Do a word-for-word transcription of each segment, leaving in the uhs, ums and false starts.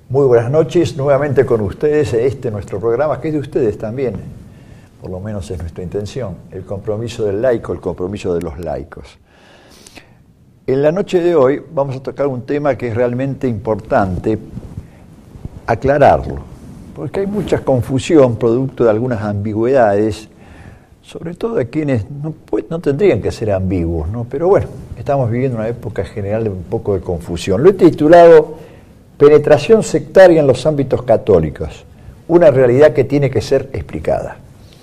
Muy buenas noches, nuevamente con ustedes, este nuestro programa, que es de ustedes también, por lo menos es nuestra intención, el compromiso del laico, el compromiso de los laicos. En la noche de hoy vamos a tocar un tema que es realmente importante aclararlo, porque hay mucha confusión producto de algunas ambigüedades, sobre todo de quienes no, pues, no tendrían que ser ambiguos, ¿no? Pero bueno, estamos viviendo una época general de un poco de confusión. Lo he titulado Penetración sectaria en los ámbitos católicos, una realidad que tiene que ser explicada.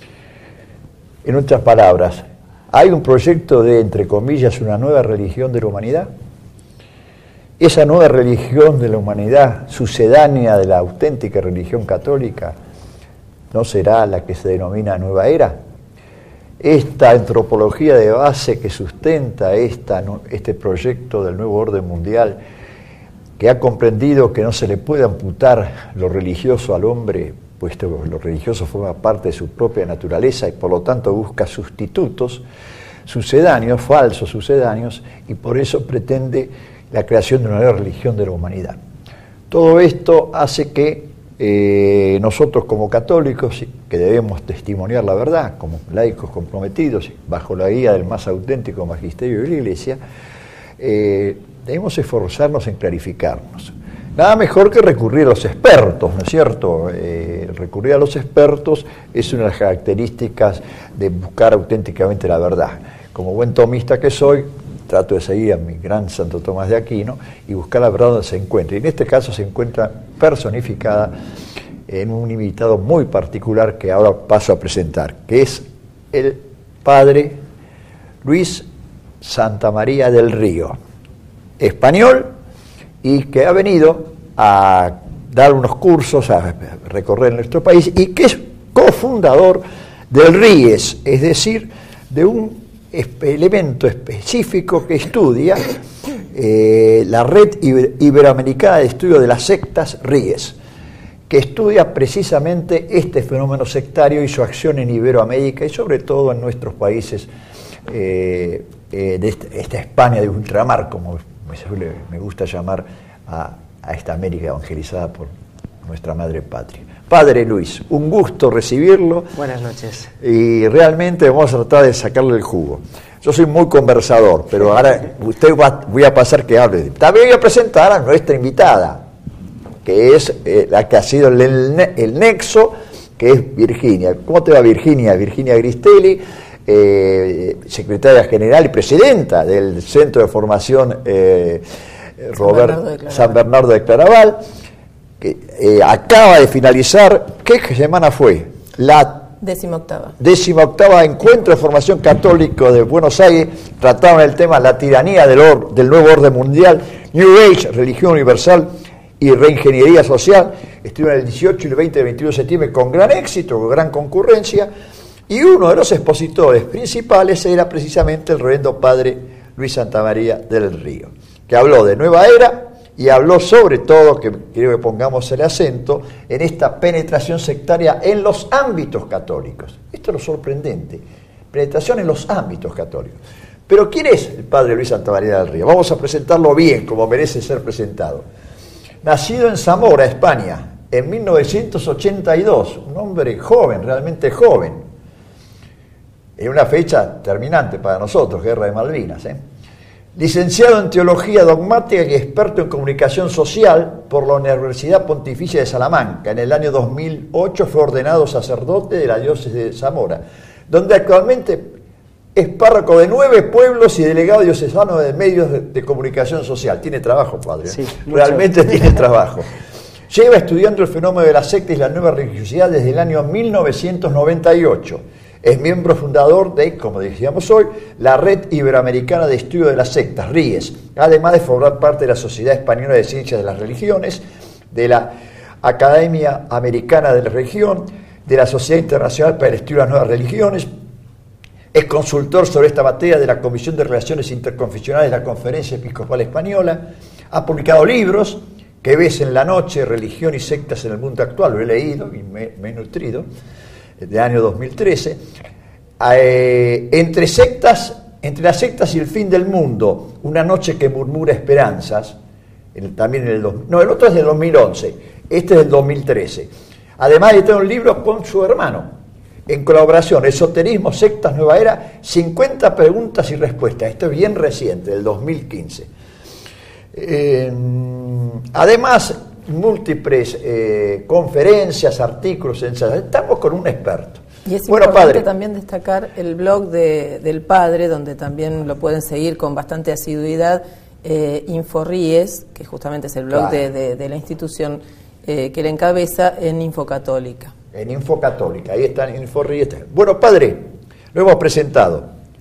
En otras palabras, ¿hay un proyecto de, entre comillas, una nueva religión de la humanidad? ¿Esa nueva religión de la humanidad, sucedánea de la auténtica religión católica, no será la que se denomina nueva era? Esta antropología de base que sustenta esta, este proyecto del nuevo orden mundial, que ha comprendido que no se le puede amputar lo religioso al hombre, puesto que lo religioso forma parte de su propia naturaleza y por lo tanto busca sustitutos sucedáneos, falsos sucedáneos, y por eso pretende la creación de una nueva religión de la humanidad. Todo esto hace que eh, nosotros como católicos, que debemos testimoniar la verdad, como laicos comprometidos, bajo la guía del más auténtico magisterio de la Iglesia, eh, debemos esforzarnos en clarificarnos. Nada mejor que recurrir a los expertos, ¿no es cierto? Eh, recurrir a los expertos es una de las características de buscar auténticamente la verdad. Como buen tomista que soy, trato de seguir a mi gran Santo Tomás de Aquino y buscar la verdad donde se encuentra. Y en este caso se encuentra personificada en un invitado muy particular que ahora paso a presentar, que es el padre Luis Santamaría del Río, español, y que ha venido a dar unos cursos, a recorrer nuestro país, y que es cofundador del RIES, es decir, de un elemento específico que estudia eh, la Red Iber- Iberoamericana de Estudio de las Sectas, RIES, que estudia precisamente este fenómeno sectario y su acción en Iberoamérica y sobre todo en nuestros países eh, eh, de esta, esta España de ultramar, como me gusta llamar a, a esta América evangelizada por nuestra madre patria. Padre Luis, un gusto recibirlo. Buenas noches. Y realmente vamos a tratar de sacarle el jugo. Yo soy muy conversador, pero ahora usted va, voy a pasar que hable. También voy a presentar a nuestra invitada, que es eh, la que ha sido el, el, el nexo, que es Virginia. ¿Cómo te va, Virginia? Virginia Gristelli, Eh, secretaria general y presidenta del Centro de Formación eh, Robert, San, Bernardo San Bernardo de Claraval, que eh, acaba de finalizar, ¿qué semana fue? La decimoctava. decimoctava Encuentro de Formación Católico de Buenos Aires. Trataban el tema la tiranía del, or, del nuevo orden mundial, New Age, religión universal y reingeniería social. Estuvieron el dieciocho y el veinte y veintiuno de septiembre con gran éxito, con gran concurrencia. Y uno de los expositores principales era precisamente el reverendo padre Luis Santamaría del Río, que habló de nueva era y habló sobre todo, que quiero que pongamos el acento, en esta penetración sectaria en los ámbitos católicos. Esto es lo sorprendente, penetración en los ámbitos católicos. Pero ¿quién es el padre Luis Santamaría del Río? Vamos a presentarlo bien, como merece ser presentado. Nacido en Zamora, España, en mil novecientos ochenta y dos, un hombre joven, realmente joven, en una fecha terminante para nosotros, Guerra de Malvinas. ¿eh? Licenciado en Teología Dogmática y experto en Comunicación Social por la Universidad Pontificia de Salamanca. En el año dos mil ocho fue ordenado sacerdote de la diócesis de Zamora, donde actualmente es párroco de nueve pueblos y delegado diocesano de medios de, de comunicación social. Tiene trabajo, padre. Sí, realmente tiene trabajo. Lleva estudiando el fenómeno de la secta y la nueva religiosidad desde el año mil novecientos noventa y ocho. Es miembro fundador de, como decíamos hoy, la Red Iberoamericana de Estudio de las Sectas, RIES, además de formar parte de la Sociedad Española de Ciencias de las Religiones, de la Academia Americana de la Religión, de la Sociedad Internacional para el Estudio de las Nuevas Religiones. Es consultor sobre esta materia de la Comisión de Relaciones Interconfesionales de la Conferencia Episcopal Española. Ha publicado libros, Que ves en la noche, Religión y Sectas en el Mundo Actual, lo he leído y me, me he nutrido, de año dos mil trece, eh, entre sectas, entre las sectas y el fin del mundo, una noche que murmura esperanzas, el, también en el, no, el otro es del dos mil once, Este es del dos mil trece. Además, editó un libro con su hermano, en colaboración, Esoterismo, Sectas, Nueva Era, cincuenta preguntas y respuestas. Esto es bien reciente, del dos mil quince. Eh, además, múltiples eh, conferencias, artículos, ensayos. Estamos con un experto. Y es bueno, importante padre, también destacar el blog de, del padre, donde también lo pueden seguir con bastante asiduidad, eh, Inforríes, que justamente es el blog claro. de, de, de la institución eh, que le encabeza en Infocatólica. En Infocatólica, ahí está en Inforríes. Bueno, padre, lo hemos presentado.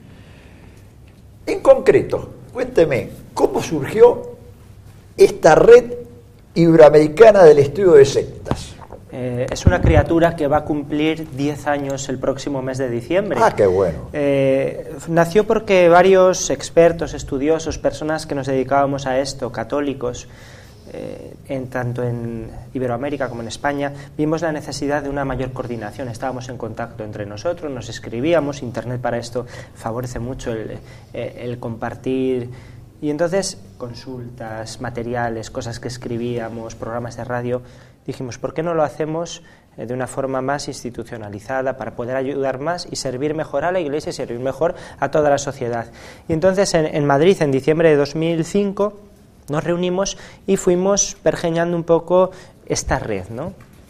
En concreto, cuénteme, ¿cómo surgió esta red iberoamericana del estudio de sectas? Eh, es una criatura que va a cumplir diez años el próximo mes de diciembre. Ah, qué bueno. Eh, nació porque varios expertos, estudiosos, personas que nos dedicábamos a esto, católicos, eh, en, tanto en Iberoamérica como en España, vimos la necesidad de una mayor coordinación. Estábamos en contacto entre nosotros, nos escribíamos. Internet para esto favorece mucho el, el compartir. Y entonces, consultas, materiales, cosas que escribíamos, programas de radio, dijimos, ¿por qué no lo hacemos de una forma más institucionalizada para poder ayudar más y servir mejor a la Iglesia y servir mejor a toda la sociedad? Y entonces en, en Madrid, en diciembre de dos mil cinco, nos reunimos y fuimos pergeñando un poco esta red, ¿no?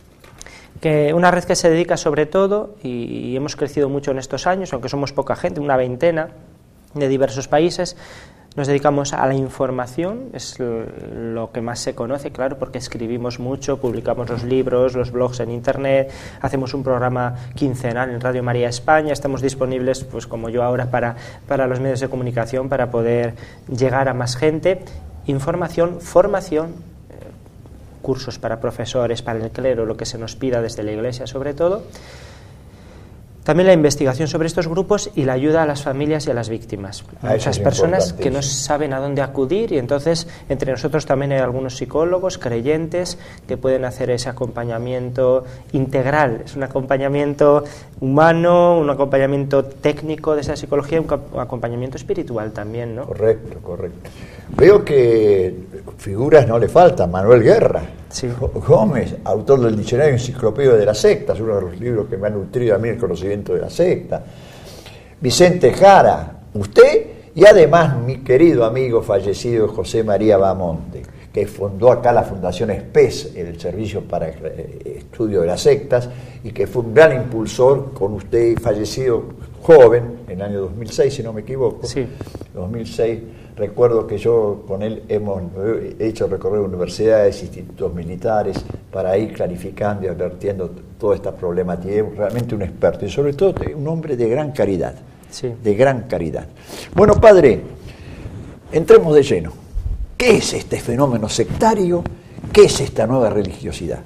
Que una red que se dedica sobre todo, y, y hemos crecido mucho en estos años, aunque somos poca gente, una veintena de diversos países. Nos dedicamos a la información, es lo que más se conoce, claro, porque escribimos mucho, publicamos los libros, los blogs en Internet, hacemos un programa quincenal en Radio María España, estamos disponibles, pues como yo ahora, para, para los medios de comunicación, para poder llegar a más gente. Información, formación, eh, cursos para profesores, para el clero, lo que se nos pida desde la Iglesia sobre todo. También la investigación sobre estos grupos y la ayuda a las familias y a las víctimas. Ah, muchas personas que no saben a dónde acudir, y entonces entre nosotros también hay algunos psicólogos, creyentes, que pueden hacer ese acompañamiento integral. Es un acompañamiento humano, un acompañamiento técnico de esa psicología, un acompañamiento espiritual también, ¿no? Correcto, correcto. Veo que figuras no le faltan. Manuel Guerra, sí. Gómez, autor del Diccionario Enciclopédico de las Sectas, uno de los libros que me han nutrido a mí el conocimiento de la secta. Vicente Jara, usted, y además mi querido amigo fallecido José María Bamonte, que fundó acá la Fundación SPES, el Servicio para el Estudio de las Sectas, y que fue un gran impulsor con usted, fallecido joven, en el año dos mil seis, si no me equivoco. Sí. dos mil seis, recuerdo que yo con él hemos hecho recorrer universidades, institutos militares, para ir clarificando y advirtiendo toda esta problemática. Es realmente un experto y sobre todo un hombre de gran caridad. Sí. De gran caridad. Bueno, padre, entremos de lleno. ¿Qué es este fenómeno sectario? ¿Qué es esta nueva religiosidad?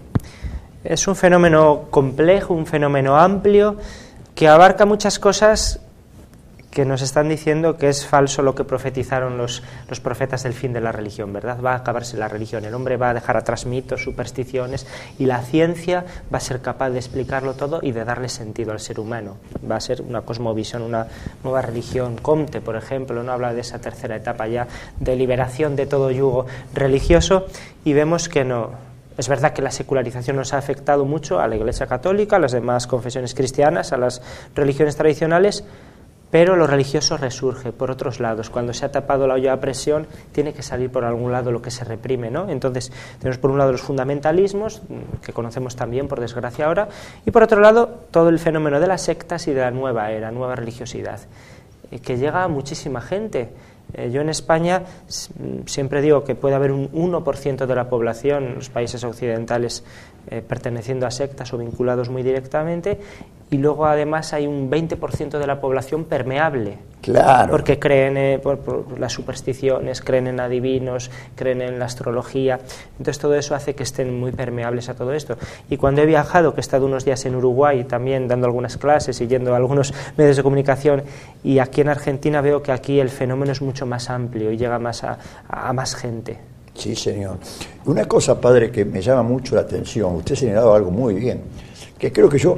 Es un fenómeno complejo, un fenómeno amplio, que abarca muchas cosas que nos están diciendo que es falso lo que profetizaron los, los profetas del fin de la religión, ¿verdad? Va a acabarse la religión, el hombre va a dejar atrás mitos, supersticiones, y la ciencia va a ser capaz de explicarlo todo y de darle sentido al ser humano. Va a ser una cosmovisión, una nueva religión. Comte, por ejemplo, no habla de esa tercera etapa ya de liberación de todo yugo religioso, y vemos que no. Es verdad que la secularización nos ha afectado mucho a la Iglesia Católica, a las demás confesiones cristianas, a las religiones tradicionales, pero lo religioso resurge por otros lados. Cuando se ha tapado la olla a presión, tiene que salir por algún lado lo que se reprime, ¿no? Entonces, tenemos por un lado los fundamentalismos, que conocemos también, por desgracia ahora, y por otro lado, todo el fenómeno de las sectas y de la nueva era, nueva religiosidad, que llega a muchísima gente. Eh, yo en España siempre digo que puede haber un uno por ciento de la población en los países occidentales eh, perteneciendo a sectas o vinculados muy directamente, y luego además hay un veinte por ciento de la población permeable. Claro. Porque creen eh, por, por las supersticiones, creen en adivinos, creen en la astrología. Entonces todo eso hace que estén muy permeables a todo esto. Y cuando he viajado, que he estado unos días en Uruguay también dando algunas clases y yendo a algunos medios de comunicación, y aquí en Argentina veo que aquí el fenómeno es mucho más amplio y llega más a, a, a más gente. Sí, señor. Una cosa, padre, que me llama mucho la atención, usted ha señalado algo muy bien, que creo que yo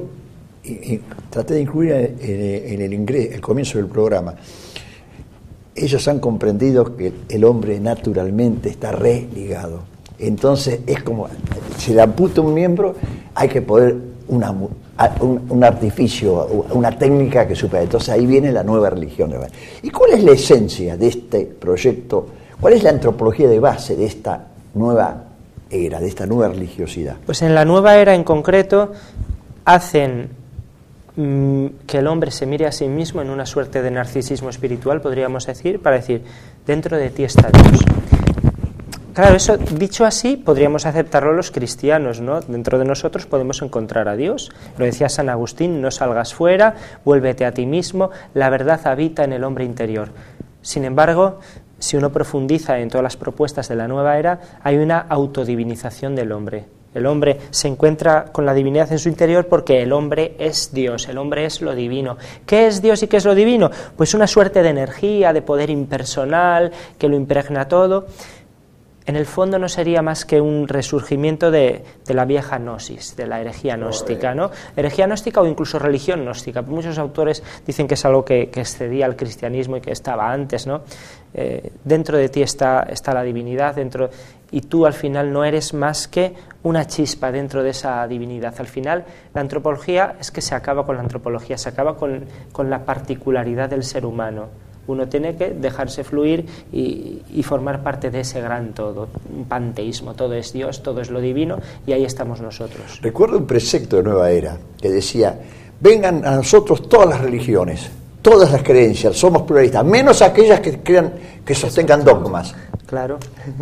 y, y traté de incluir en, en, en el, ingreso, el comienzo del programa. Ellos han comprendido que el hombre naturalmente está religado. Entonces es como, si le amputa un miembro, hay que poder una, un, un artificio, una técnica que supera. Entonces ahí viene la nueva religión. ¿Y cuál es la esencia de este proyecto? ¿Cuál es la antropología de base de esta nueva era, de esta nueva religiosidad? Pues en la nueva era en concreto hacen mmm, que el hombre se mire a sí mismo en una suerte de narcisismo espiritual, podríamos decir, para decir, dentro de ti está Dios. Claro, eso dicho así podríamos aceptarlo los cristianos, ¿no? Dentro de nosotros podemos encontrar a Dios. Lo decía San Agustín, no salgas fuera, vuélvete a ti mismo, la verdad habita en el hombre interior. Sin embargo, si uno profundiza en todas las propuestas de la nueva era, hay una autodivinización del hombre. El hombre se encuentra con la divinidad en su interior porque el hombre es Dios, el hombre es lo divino. ¿Qué es Dios y qué es lo divino? Pues una suerte de energía, de poder impersonal que lo impregna todo. En el fondo no sería más que un resurgimiento de, de la vieja gnosis, de la herejía gnóstica, ¿no? Herejía gnóstica o incluso religión gnóstica. Muchos autores dicen que es algo que, que excedía al cristianismo y que estaba antes, ¿no? Eh, dentro de ti está, está la divinidad, dentro, y tú al final no eres más que una chispa dentro de esa divinidad. Al final la antropología es que se acaba con la antropología, se acaba con, con la particularidad del ser humano. Uno tiene que dejarse fluir y, y formar parte de ese gran todo, un panteísmo, todo es Dios, todo es lo divino, y ahí estamos nosotros. Recuerdo un precepto de Nueva Era que decía, vengan a nosotros todas las religiones, todas las creencias, somos pluralistas, menos aquellas que crean, que sostengan dogmas. Claro.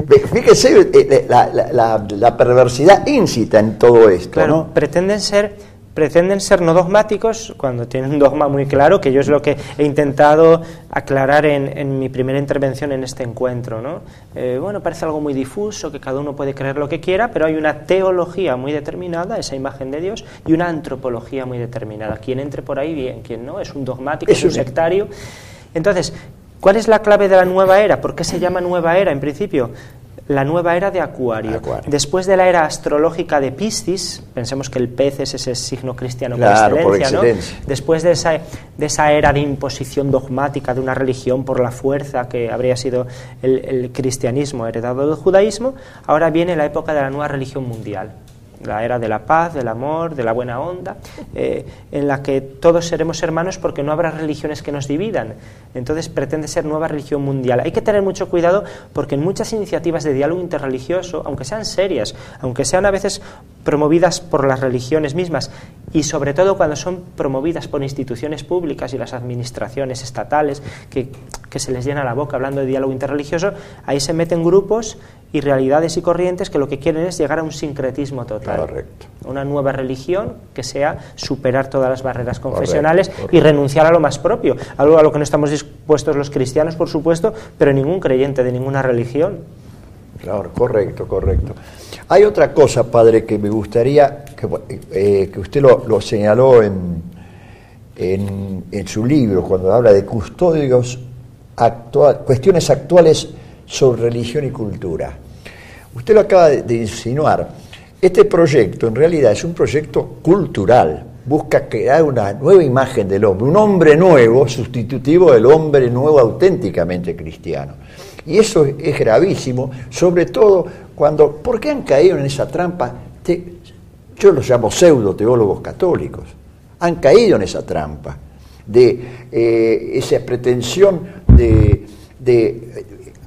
Fíjese la, la, la, la perversidad íncita en todo esto, claro, ¿no? Pretenden ser... pretenden ser no dogmáticos cuando tienen un dogma muy claro, que yo es lo que he intentado aclarar en, en mi primera intervención en este encuentro, ¿no? Eh, bueno, parece algo muy difuso, que cada uno puede creer lo que quiera, pero hay una teología muy determinada, esa imagen de Dios, y una antropología muy determinada. Quien entre por ahí, bien, quien no, es un dogmático, es un sectario. Entonces, ¿cuál es la clave de la nueva era? ¿Por qué se llama nueva era en principio? La nueva era de Acuario. Acuario. Después de la era astrológica de Piscis, pensemos que el pez es ese signo cristiano claro, por, excelencia, por excelencia, ¿no? Después de esa, de esa era de imposición dogmática de una religión por la fuerza que habría sido el, el cristianismo heredado del judaísmo, ahora viene la época de la nueva religión mundial. La era de la paz, del amor, de la buena onda, eh, en la que todos seremos hermanos porque no habrá religiones que nos dividan. Entonces pretende ser nueva religión mundial. Hay que tener mucho cuidado porque en muchas iniciativas de diálogo interreligioso, aunque sean serias, aunque sean a veces promovidas por las religiones mismas, y sobre todo cuando son promovidas por instituciones públicas y las administraciones estatales, que, que se les llena la boca hablando de diálogo interreligioso, ahí se meten grupos y realidades y corrientes que lo que quieren es llegar a un sincretismo total. Correcto. Una nueva religión que sea superar todas las barreras confesionales correcto, correcto. y renunciar a lo más propio, algo a lo que no estamos dispuestos los cristianos, por supuesto, pero ningún creyente de ninguna religión. Claro, correcto, correcto. Hay otra cosa, padre, que me gustaría que, eh, que usted lo, lo señaló en, en, en su libro, cuando habla de custodios actual, cuestiones actuales sobre religión y cultura. Usted lo acaba de, de insinuar. Este proyecto en realidad es un proyecto cultural, busca crear una nueva imagen del hombre, un hombre nuevo sustitutivo del hombre nuevo auténticamente cristiano. Y eso es, es gravísimo, sobre todo cuando, ¿por qué han caído en esa trampa? Te, yo los llamo pseudo teólogos católicos, han caído en esa trampa de eh, esa pretensión de, de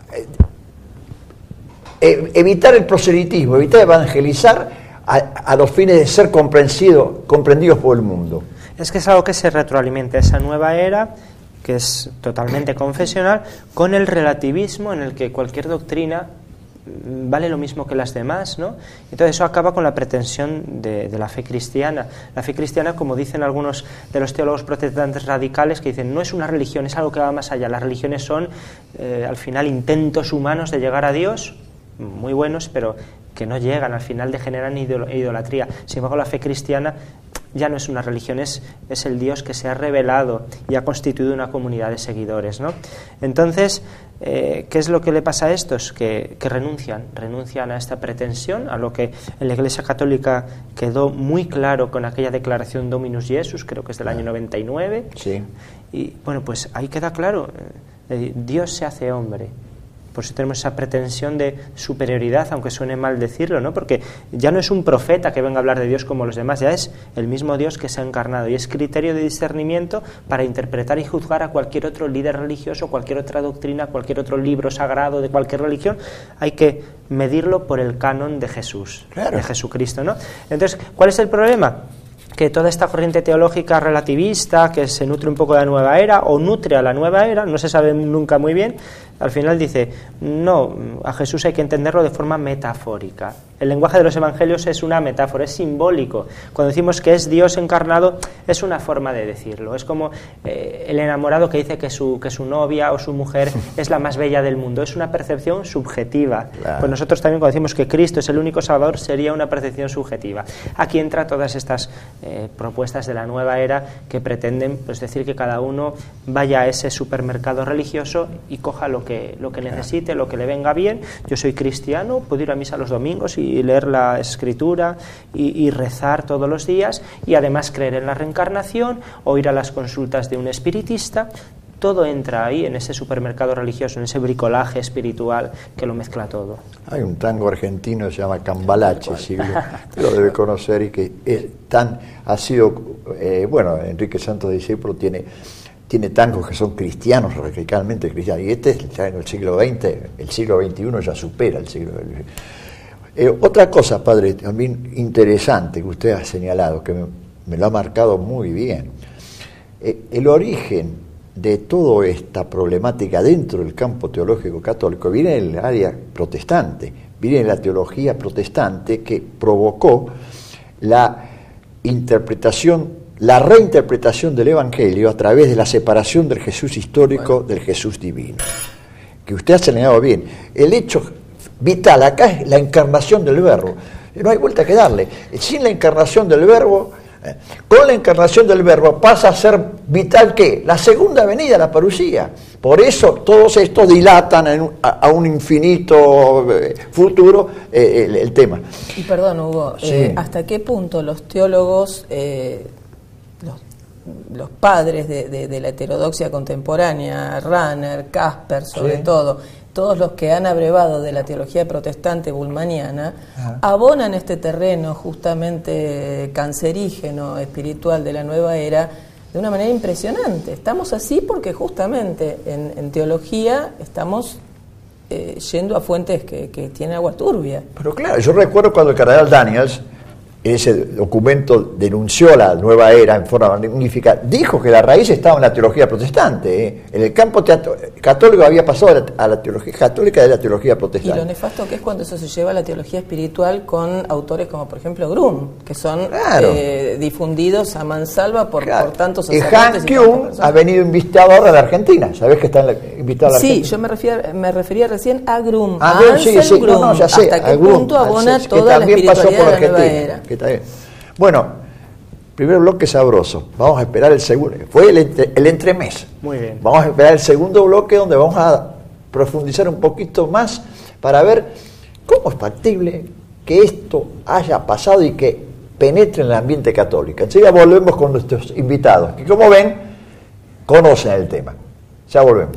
eh, evitar el proselitismo, evitar evangelizar a, a los fines de ser comprendido, comprendidos por el mundo. Es que es algo que se retroalimenta, esa nueva era, que es totalmente confesional, con el relativismo en el que cualquier doctrina vale lo mismo que las demás, ¿no? Entonces eso acaba con la pretensión de, de la fe cristiana. La fe cristiana, como dicen algunos de los teólogos protestantes radicales, que dicen, no es una religión, es algo que va más allá. Las religiones son, eh, al final, intentos humanos de llegar a Dios, muy buenos, pero que no llegan, al final degeneran en idolatría. Sin embargo, la fe cristiana ya no es una religión, es, es el Dios que se ha revelado y ha constituido una comunidad de seguidores, ¿no? Entonces, eh, ¿qué es lo que le pasa a estos? Que, que renuncian, renuncian a esta pretensión, a lo que en la Iglesia Católica quedó muy claro con aquella declaración Dominus Jesus, creo que es del año noventa y nueve. Sí. Y bueno, pues ahí queda claro, eh, Dios se hace hombre. Por eso tenemos esa pretensión de superioridad, aunque suene mal decirlo, ¿no? Porque ya no es un profeta que venga a hablar de Dios como los demás, ya es el mismo Dios que se ha encarnado, y es criterio de discernimiento para interpretar y juzgar a cualquier otro líder religioso, cualquier otra doctrina, cualquier otro libro sagrado de cualquier religión. Hay que medirlo por el canon de Jesús, claro, de Jesucristo, ¿no? Entonces, ¿cuál es el problema? Que toda esta corriente teológica relativista, que se nutre un poco de la nueva era, o nutre a la nueva era, no se sabe nunca muy bien, al final dice, no, a Jesús hay que entenderlo de forma metafórica. El lenguaje de los evangelios es una metáfora, es simbólico. Cuando decimos que es Dios encarnado, es una forma de decirlo. Es como eh, el enamorado que dice que su, que su novia o su mujer es la más bella del mundo. Es una percepción subjetiva. Claro. Pues nosotros también, cuando decimos que Cristo es el único Salvador, sería una percepción subjetiva. Aquí entra todas estas eh, propuestas de la nueva era que pretenden, pues, decir que cada uno vaya a ese supermercado religioso y coja lo que, lo que necesite, lo que le venga bien. Yo soy cristiano, puedo ir a misa los domingos y leer la escritura y, y rezar todos los días, y además creer en la reencarnación o ir a las consultas de un espiritista. Todo entra ahí en ese supermercado religioso, en ese bricolaje espiritual que lo mezcla todo. Hay un tango argentino que se llama Cambalache, Silvio, lo debe conocer, y que es tan, ha sido, eh, bueno, Enrique Santos Discípulo tiene, tiene tangos que son cristianos, radicalmente cristianos, y este está en el siglo veinte, el siglo veintiuno ya supera el siglo veinte. Eh, otra cosa, padre, también interesante que usted ha señalado, que me, me lo ha marcado muy bien, eh, el origen de toda esta problemática dentro del campo teológico católico viene en el área protestante, viene en la teología protestante que provocó la interpretación, la reinterpretación del Evangelio a través de la separación del Jesús histórico bueno. del Jesús divino, que usted ha señalado bien. El hecho vital acá es la encarnación del Verbo, no hay vuelta que darle. Sin la encarnación del Verbo, eh, con la encarnación del Verbo pasa a ser vital ¿qué? La segunda venida, la parusía. Por eso todos estos dilatan en, a, a un infinito eh, futuro eh, el, el tema. Y perdón, Hugo, sí. eh, ¿hasta qué punto los teólogos, eh, los, los padres de, de, de la heterodoxia contemporánea, Rahner, Casper sobre sí. todo, todos los que han abrevado de la teología protestante bulmaniana, ah. abonan este terreno justamente cancerígeno, espiritual de la nueva era, de una manera impresionante? Estamos así porque justamente en, en teología estamos eh, yendo a fuentes que, que tienen agua turbia. Pero claro, yo recuerdo cuando el cardenal Daniels, ese documento denunció la nueva era en forma magnífica, dijo que la raíz estaba en la teología protestante, ¿eh? En el campo teatro, católico había pasado a la, a la teología católica de la teología protestante. Y lo nefasto que es cuando eso se lleva a la teología espiritual con autores como por ejemplo Grum, que son claro. eh, difundidos a mansalva por, claro. por tantos sacerdotes. Y Hans Kuhn ha venido invitado ahora a la Argentina, ¿sabés que está en la, invitado a la sí, Argentina? Sí, yo me refería, me refería recién a Grum, a, a Grum, Ansel sí, sí. Grum, no, no, ya sé, hasta qué Grum, punto abona sí, toda la espiritualidad de la nueva era. Está bien. Bueno, primer bloque sabroso. Vamos a esperar el segundo. Fue el, entre, el entremés. Muy bien. Vamos a esperar el segundo bloque donde vamos a profundizar un poquito más para ver cómo es factible que esto haya pasado y que penetre en el ambiente católico. Enseguida volvemos con nuestros invitados, que como ven, conocen el tema. Ya volvemos.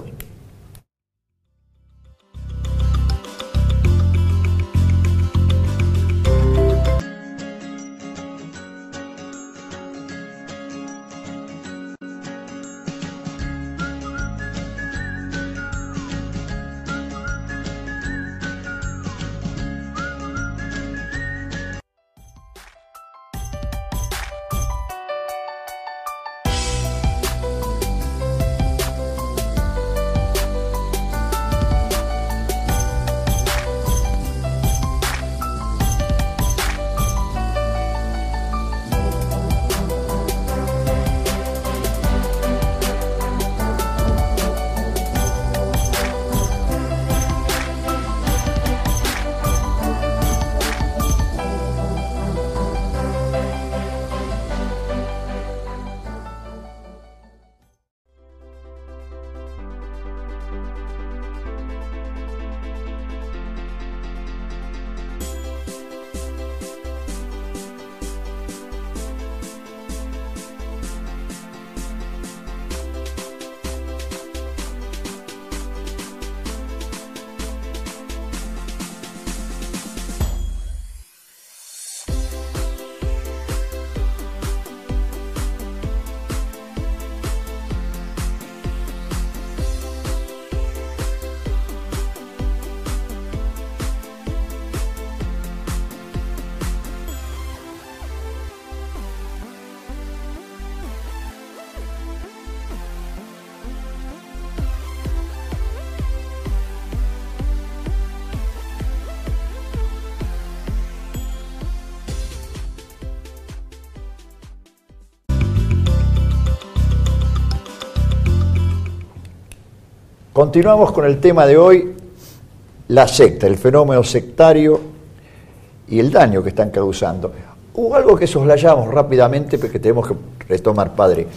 Continuamos con el tema de hoy, la secta, el fenómeno sectario y el daño que están causando. Hubo algo que soslayamos rápidamente, porque tenemos que retomar, padre.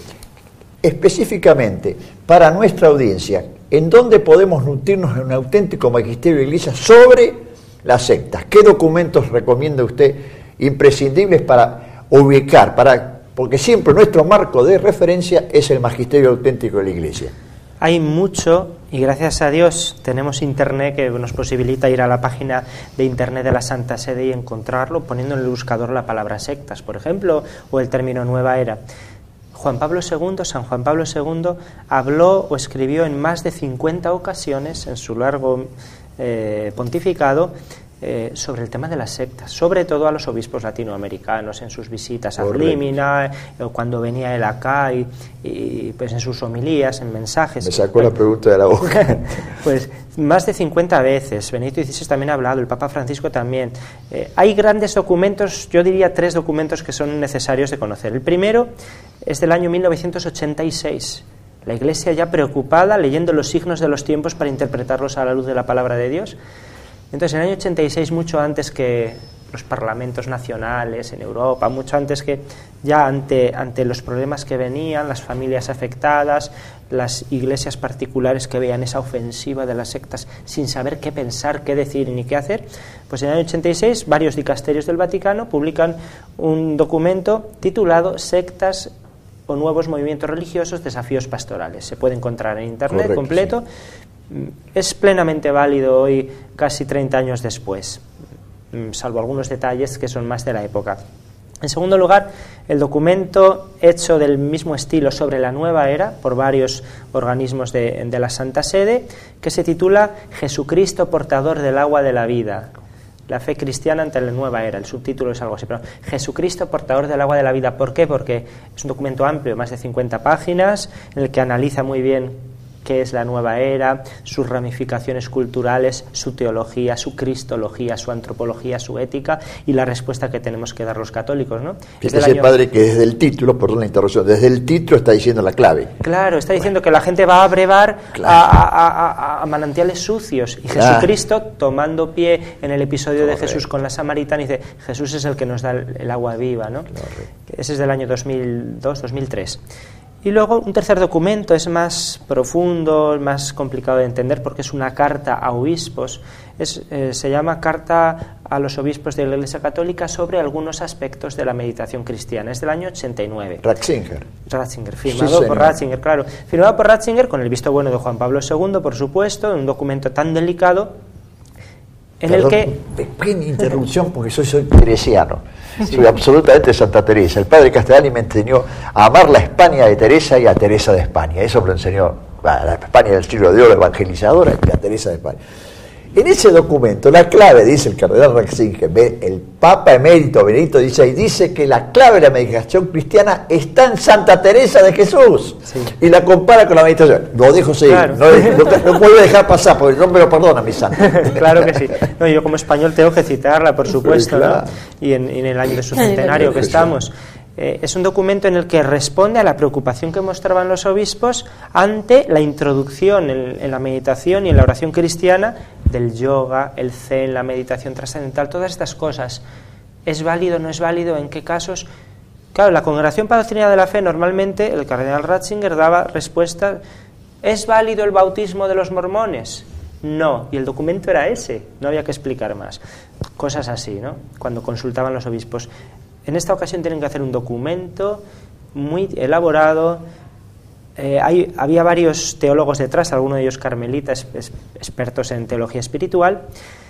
Específicamente, para nuestra audiencia, ¿en dónde podemos nutrirnos en un auténtico magisterio de iglesia sobre las sectas? ¿Qué documentos recomienda usted imprescindibles para ubicar? Para, porque siempre nuestro marco de referencia es el magisterio auténtico de la iglesia. Hay mucho, y gracias a Dios tenemos internet que nos posibilita ir a la página de internet de la Santa Sede y encontrarlo, poniendo en el buscador la palabra sectas, por ejemplo, o el término nueva era. Juan Pablo segundo, San Juan Pablo segundo, habló o escribió en más de cincuenta ocasiones en su largo eh, pontificado eh, sobre el tema de las sectas, sobre todo a los obispos latinoamericanos en sus visitas a Límina, o cuando venía él acá y, y pues en sus homilías, en mensajes. Me sacó la pregunta de la boca. Pues más de cincuenta veces. Benedicto dieciséis también ha hablado, el Papa Francisco también. Eh, hay grandes documentos, yo diría tres documentos que son necesarios de conocer. El primero es del año mil novecientos ochenta y seis. La Iglesia ya preocupada, leyendo los signos de los tiempos para interpretarlos a la luz de la palabra de Dios. Entonces, en el año ochenta y seis, mucho antes que los parlamentos nacionales en Europa, mucho antes que ya ante, ante los problemas que venían, las familias afectadas, las iglesias particulares que veían esa ofensiva de las sectas sin saber qué pensar, qué decir ni qué hacer, pues en el año ochenta y seis varios dicasterios del Vaticano publican un documento titulado Sectas o nuevos movimientos religiosos, desafíos pastorales. Se puede encontrar en internet. Correcto, completo. Sí. Es plenamente válido hoy, casi treinta años después, salvo algunos detalles que son más de la época. En segundo lugar, el documento hecho del mismo estilo sobre la nueva era por varios organismos de, de la Santa Sede, que se titula Jesucristo portador del agua de la vida. La fe cristiana ante la nueva era, el subtítulo es algo así, pero Jesucristo portador del agua de la vida. ¿Por qué? Porque es un documento amplio, más de cincuenta páginas, en el que analiza muy bien qué es la nueva era, sus ramificaciones culturales, su teología, su cristología, su antropología, su ética y la respuesta que tenemos que dar los católicos, ¿no? Fíjese, año... padre, que desde el título, perdón la interrupción, desde el título está diciendo la clave. Claro, está diciendo bueno. que la gente va a brevar claro. a, a, a, a manantiales sucios y claro. Jesucristo, tomando pie en el episodio Correcto. de Jesús con la samaritana, dice, Jesús es el que nos da el, el agua viva, ¿no? Ese es del año dos mil dos, dos mil tres. Y luego un tercer documento es más profundo, más complicado de entender porque es una carta a obispos. Es, eh, se llama Carta a los obispos de la Iglesia Católica sobre algunos aspectos de la meditación cristiana. Es del año ochenta y nueve. Ratzinger. Ratzinger, firmado sí, por Ratzinger, claro. Firmado por Ratzinger con el visto bueno de Juan Pablo segundo, por supuesto, en un documento tan delicado en Perdón, el que... Pequeña interrupción porque soy, soy teresiano. Sí. Soy absolutamente Santa Teresa. El padre Castellani me enseñó a amar la España de Teresa y a Teresa de España. Eso me lo enseñó a la España del siglo de oro, evangelizadora, y a Teresa de España. En ese documento, la clave, dice el cardenal Ratzinger, el Papa emérito Benedicto dieciséis, dice que la clave de la meditación cristiana está en Santa Teresa de Jesús. Sí. Y la compara con la meditación. Lo dejo seguir, claro. no, no, no puedo dejar pasar porque no me lo perdona mi santo. Claro que sí. No, yo como español tengo que citarla, por supuesto, claro. ¿no? Y en, en el año de su centenario que estamos. Eh, es un documento en el que responde a la preocupación que mostraban los obispos ante la introducción en, en la meditación y en la oración cristiana del yoga, el zen, la meditación trascendental, todas estas cosas. ¿Es válido, no es válido? ¿En qué casos? Claro, la Congregación para la Doctrina de la Fe, normalmente el cardenal Ratzinger daba respuesta. ¿Es válido el bautismo de los mormones? No, y el documento era ese, no había que explicar más. Cosas así, ¿no? Cuando consultaban los obispos. En esta ocasión tienen que hacer un documento muy elaborado. Eh, hay, había varios teólogos detrás, algunos de ellos carmelitas, es, expertos en teología espiritual,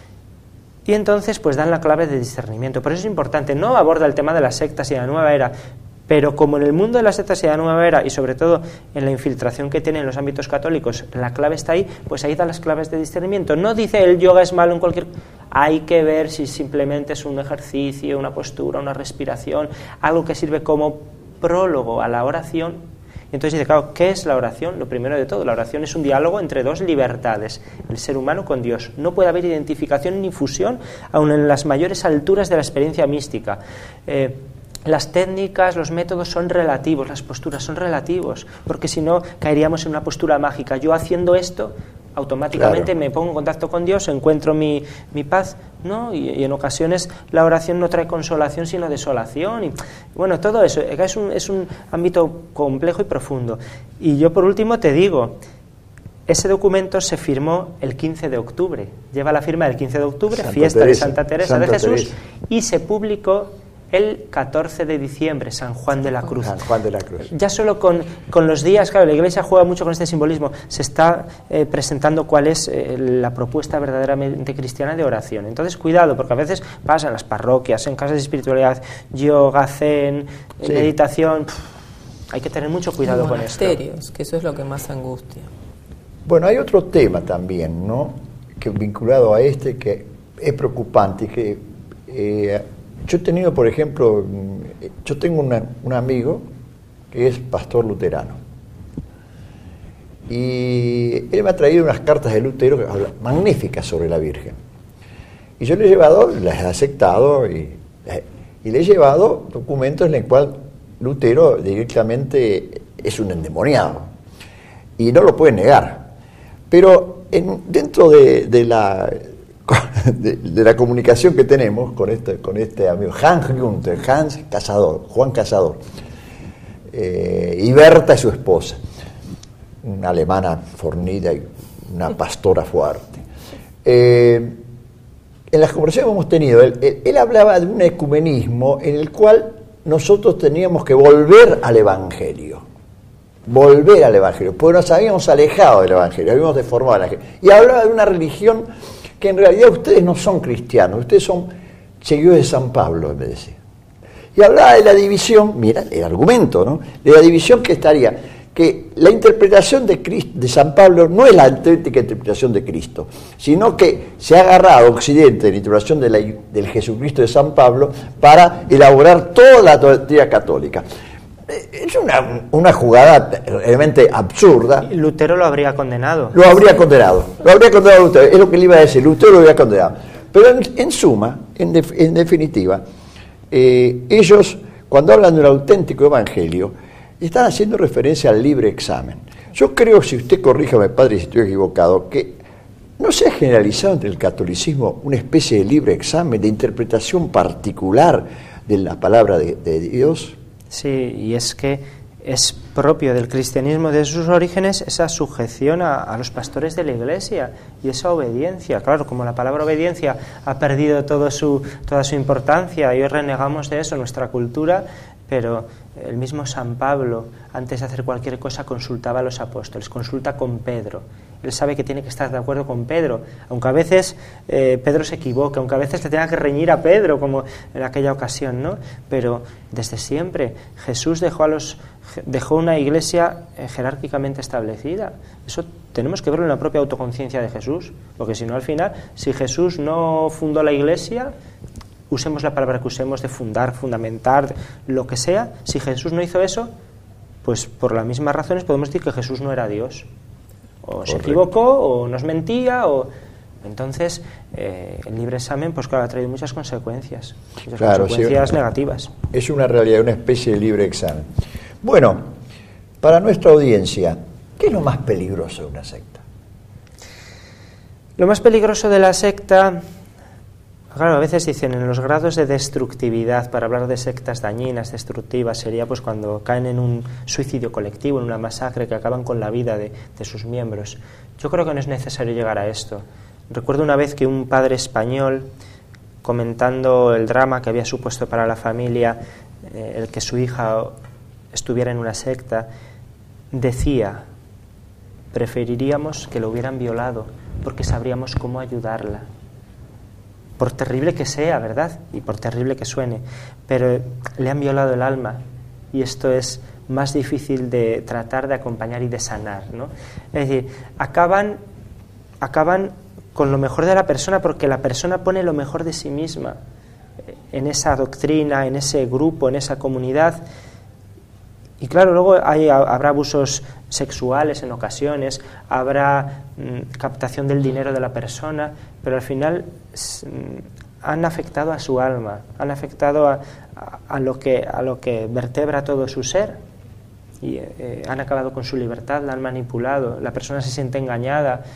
y entonces pues dan la clave de discernimiento. Por eso es importante, no aborda el tema de las sectas y la nueva era, pero como en el mundo de las sectas y la nueva era, y sobre todo en la infiltración que tienen los ámbitos católicos, la clave está ahí, pues ahí da las claves de discernimiento. No dice el yoga es malo en cualquier... Hay que ver si simplemente es un ejercicio, una postura, una respiración, algo que sirve como prólogo a la oración. Y entonces dice, claro, ¿qué es la oración? Lo primero de todo, la oración es un diálogo entre dos libertades, el ser humano con Dios. No puede haber identificación ni fusión, aun en las mayores alturas de la experiencia mística. Eh, Las técnicas, los métodos son relativos, las posturas son relativos, porque si no caeríamos en una postura mágica. Yo haciendo esto automáticamente claro. me pongo en contacto con Dios, encuentro mi, mi paz, ¿no? Y, y en ocasiones la oración no trae consolación sino desolación, y bueno, todo eso es un, es un ámbito complejo y profundo. Y yo por último te digo, ese documento se firmó el quince de octubre, lleva la firma del quince de octubre, Santa fiesta Teresa, de Santa Teresa Santa de Jesús, Teresa. Y se publicó el catorce de diciembre, San Juan de la Cruz. San Juan de la Cruz. Ya solo con, con los días, claro, la Iglesia juega mucho con este simbolismo, se está eh, presentando cuál es eh, la propuesta verdaderamente cristiana de oración. Entonces, cuidado, porque a veces pasa en las parroquias, en casas de espiritualidad, yoga, zen, sí. meditación, pff, hay que tener mucho cuidado con esto. Monasterios, que eso es lo que más angustia. Bueno, hay otro tema también, ¿no?, que vinculado a este, que es preocupante, que eh, yo he tenido, por ejemplo, yo tengo una, un amigo que es pastor luterano, y él me ha traído unas cartas de Lutero magníficas sobre la Virgen, y yo le he llevado, las he aceptado, y, y le he llevado documentos en los cuales Lutero directamente es un endemoniado, y no lo puede negar. Pero en, dentro de, de, la, de, de la comunicación que tenemos con este, con este amigo, Hans Günther, Hans Cazador, Juan Cazador, eh, y Berta es su esposa, una alemana fornida y una pastora fuerte. Eh, en las conversaciones que hemos tenido, él, él, él hablaba de un ecumenismo en el cual nosotros teníamos que volver al Evangelio. Volver al Evangelio, porque nos habíamos alejado del Evangelio, habíamos deformado el Evangelio. Y hablaba de una religión que en realidad ustedes no son cristianos, ustedes son seguidores de San Pablo, me decía. Y hablaba de la división, mira el argumento, ¿no?, de la división que estaría, que la interpretación de, Cristo, de San Pablo no es la auténtica interpretación de Cristo, sino que se ha agarrado a Occidente de la interpretación de la, del Jesucristo de San Pablo para elaborar toda la doctrina católica. Es una, una jugada realmente absurda. Lutero lo habría condenado. Lo habría condenado. Lo habría condenado Lutero. Es lo que le iba a decir. Lutero lo habría condenado. Pero en, en suma, en, def, en definitiva, eh, ellos, cuando hablan de un auténtico evangelio, están haciendo referencia al libre examen. Yo creo, si usted corríjame, padre, si estoy equivocado, que no se ha generalizado entre el catolicismo una especie de libre examen, de interpretación particular de la palabra de, de Dios. Sí, y es que es propio del cristianismo de sus orígenes esa sujeción a, a los pastores de la Iglesia y esa obediencia. Claro, como la palabra obediencia ha perdido todo su, toda su importancia y hoy renegamos de eso en nuestra cultura, pero el mismo San Pablo, antes de hacer cualquier cosa, consultaba a los apóstoles, consulta con Pedro. Él sabe que tiene que estar de acuerdo con Pedro, aunque a veces eh, Pedro se equivoque, aunque a veces le tenga que reñir a Pedro, como en aquella ocasión, ¿no? Pero desde siempre Jesús dejó, a los, dejó una iglesia eh, jerárquicamente establecida. Eso tenemos que verlo en la propia autoconciencia de Jesús, porque si no, al final, si Jesús no fundó la iglesia, usemos la palabra que usemos de fundar, fundamentar, lo que sea, si Jesús no hizo eso, pues por las mismas razones podemos decir que Jesús no era Dios. O Correcto. Se equivocó, o nos mentía, o... Entonces, eh, el libre examen, pues claro, ha traído muchas consecuencias, muchas claro, consecuencias sí, negativas. Es una realidad, una especie de libre examen. Bueno, para nuestra audiencia, ¿qué es lo más peligroso de una secta? Lo más peligroso de la secta... Claro, a veces dicen en los grados de destructividad, para hablar de sectas dañinas, destructivas, sería pues cuando caen en un suicidio colectivo, en una masacre, que acaban con la vida de, de sus miembros. Yo creo que no es necesario llegar a esto. Recuerdo una vez que un padre español, comentando el drama que había supuesto para la familia eh, el que su hija estuviera en una secta, decía: preferiríamos que lo hubieran violado porque sabríamos cómo ayudarla. Por terrible que sea, ¿verdad? Y por terrible que suene, pero le han violado el alma y esto es más difícil de tratar, de acompañar y de sanar, ¿no? Es decir, acaban, acaban con lo mejor de la persona porque la persona pone lo mejor de sí misma en esa doctrina, en ese grupo, en esa comunidad. Y claro, luego hay, habrá abusos sexuales en ocasiones, habrá mm, captación del dinero de la persona, pero al final mm, han afectado a su alma, han afectado a, a, a, lo, que, a lo que vertebra todo su ser y eh, han acabado con su libertad, la han manipulado, la persona se siente engañada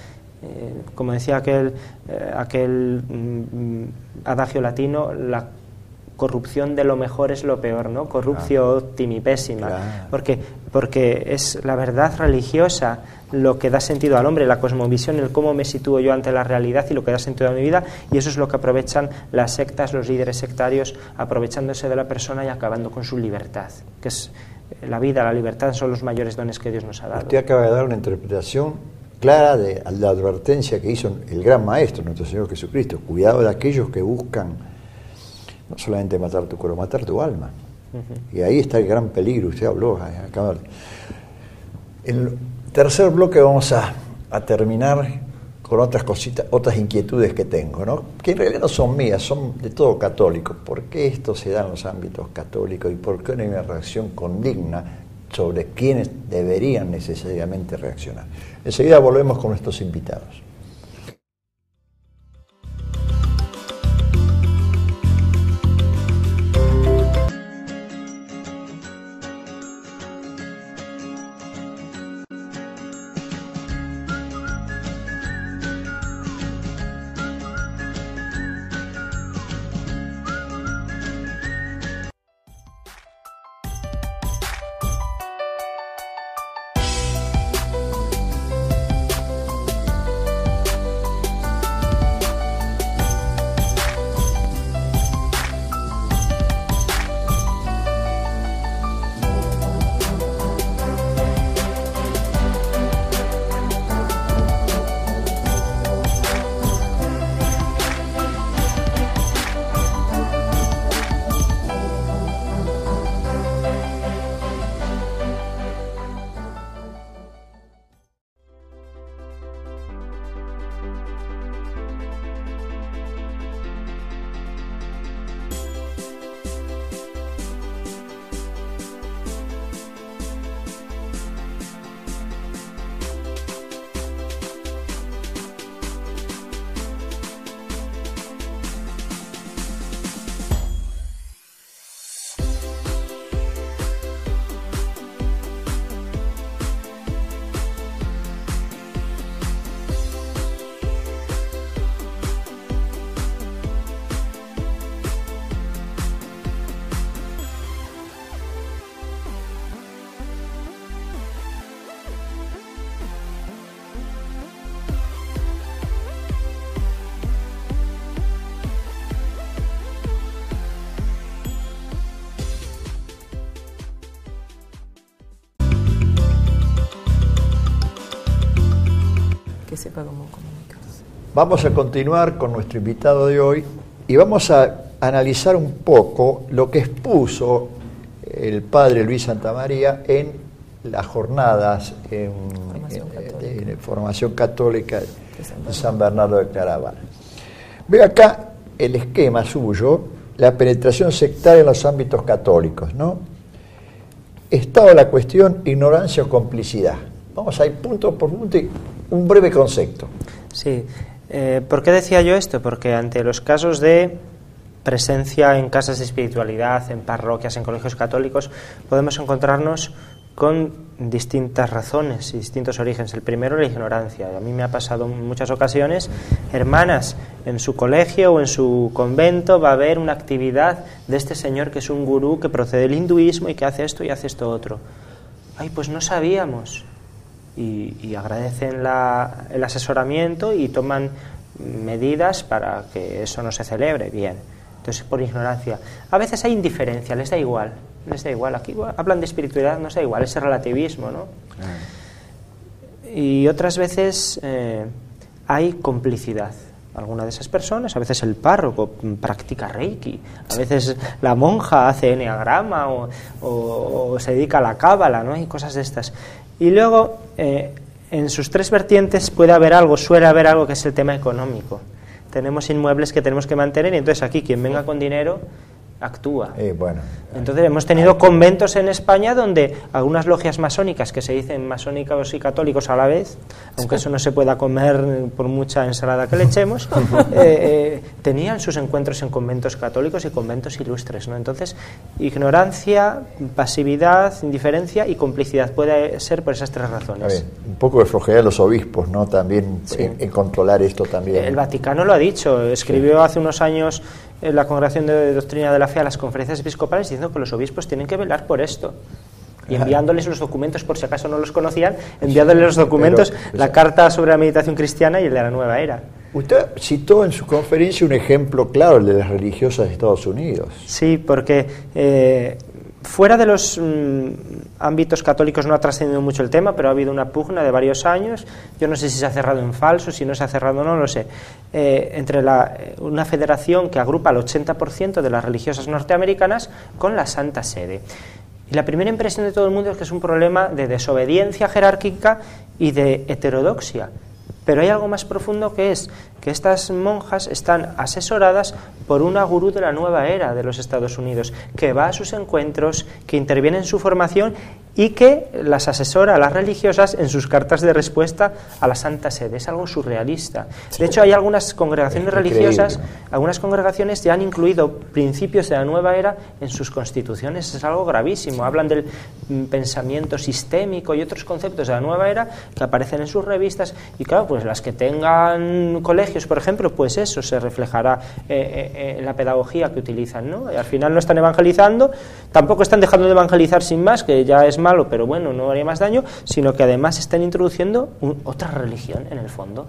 Eh, como decía aquel, eh, aquel mm, adagio latino, la corrupción de lo mejor es lo peor, ¿no? Corruptio claro. optimi pessima, Claro. porque, porque es la verdad religiosa lo que da sentido al hombre, la cosmovisión, el cómo me sitúo yo ante la realidad y lo que da sentido a mi vida, y eso es lo que aprovechan las sectas, los líderes sectarios, aprovechándose de la persona y acabando con su libertad, que es la vida, la libertad son los mayores dones que Dios nos ha dado. Usted acaba de dar una interpretación clara de la advertencia que hizo el gran maestro, nuestro Señor Jesucristo: cuidado de aquellos que buscan no solamente matar tu cuerpo, matar tu alma. Uh-huh. Y ahí está el gran peligro, usted habló. Acaba. En el tercer bloque vamos a, a terminar con otras cositas, otras inquietudes que tengo, ¿no? Que en realidad no son mías, son de todo católico. ¿Por qué esto se da en los ámbitos católicos y por qué no hay una reacción condigna sobre quiénes deberían necesariamente reaccionar? Enseguida volvemos con nuestros invitados. Que sepa cómo comunicarse. Vamos a continuar con nuestro invitado de hoy y vamos a analizar un poco lo que expuso el padre Luis Santamaría en las jornadas en formación en, católica, de, de formación católica de San Bernardo de Claraval. Veo acá el esquema suyo, la penetración sectaria en los ámbitos católicos, ¿no? Estado de la cuestión, ignorancia o complicidad. Vamos a ir punto por punto y un breve concepto. Sí. Eh, ¿Por qué decía yo esto? Porque ante los casos de presencia en casas de espiritualidad, en parroquias, en colegios católicos, podemos encontrarnos con distintas razones y distintos orígenes. El primero, la ignorancia. A mí me ha pasado en muchas ocasiones, hermanas, en su colegio o en su convento va a haber una actividad de este señor que es un gurú que procede del hinduismo y que hace esto y hace esto otro. Ay, pues no sabíamos. Y, y agradecen la, el asesoramiento y toman medidas para que eso no se celebre. Bien. Entonces, por ignorancia. A veces hay indiferencia, les da igual. Les da igual. Aquí hablan de espiritualidad, no les da igual, ese relativismo, ¿no? Ah. Y otras veces eh, hay complicidad. Alguna de esas personas, a veces el párroco practica reiki, a veces la monja hace eneagrama o, o, o se dedica a la cábala, ¿no? Y cosas de estas. Y luego, eh, en sus tres vertientes puede haber algo, suele haber algo que es el tema económico. Tenemos inmuebles que tenemos que mantener y entonces aquí quien venga con dinero actúa. Eh, bueno, Entonces hemos tenido conventos en España donde algunas logias masónicas que se dicen masónicos y católicos a la vez, aunque eso no se pueda comer por mucha ensalada que le echemos, eh, eh, tenían sus encuentros en conventos católicos y conventos ilustres, ¿no? Entonces, ignorancia, pasividad, indiferencia y complicidad puede ser por esas tres razones. Ver, un poco de flojedad de los obispos, ¿no? También sí. en, en controlar esto también. El Vaticano lo ha dicho, escribió sí. hace unos años en la Congregación de Doctrina de la Fe a las conferencias episcopales diciendo que los obispos tienen que velar por esto. Y enviándoles los documentos, por si acaso no los conocían, enviándoles los documentos, pero, la carta sobre la meditación cristiana y el de la nueva era. Usted citó en su conferencia un ejemplo claro, el de las religiosas de Estados Unidos. Sí, porque eh, fuera de los mm, ámbitos católicos no ha trascendido mucho el tema, pero ha habido una pugna de varios años. Yo no sé si se ha cerrado en falso, si no se ha cerrado no lo sé. Eh, entre la, una federación que agrupa al ochenta por ciento de las religiosas norteamericanas con la Santa Sede. Y la primera impresión de todo el mundo es que es un problema de desobediencia jerárquica y de heterodoxia. Pero hay algo más profundo, que es que estas monjas están asesoradas por una gurú de la nueva era de los Estados Unidos, que va a sus encuentros, que interviene en su formación y que las asesora a las religiosas en sus cartas de respuesta a la Santa Sede. Es algo surrealista. De hecho, hay algunas congregaciones religiosas, algunas congregaciones ya han incluido principios de la nueva era en sus constituciones. Es algo gravísimo. Hablan del pensamiento sistémico y otros conceptos de la nueva era que aparecen en sus revistas. Y claro, pues las que tengan colegios, por ejemplo, pues eso se reflejará eh, eh, en la pedagogía que utilizan, ¿no? Y al final no están evangelizando, tampoco están dejando de evangelizar sin más, que ya es malo, pero bueno, no haría más daño, sino que además están introduciendo un, otra religión en el fondo.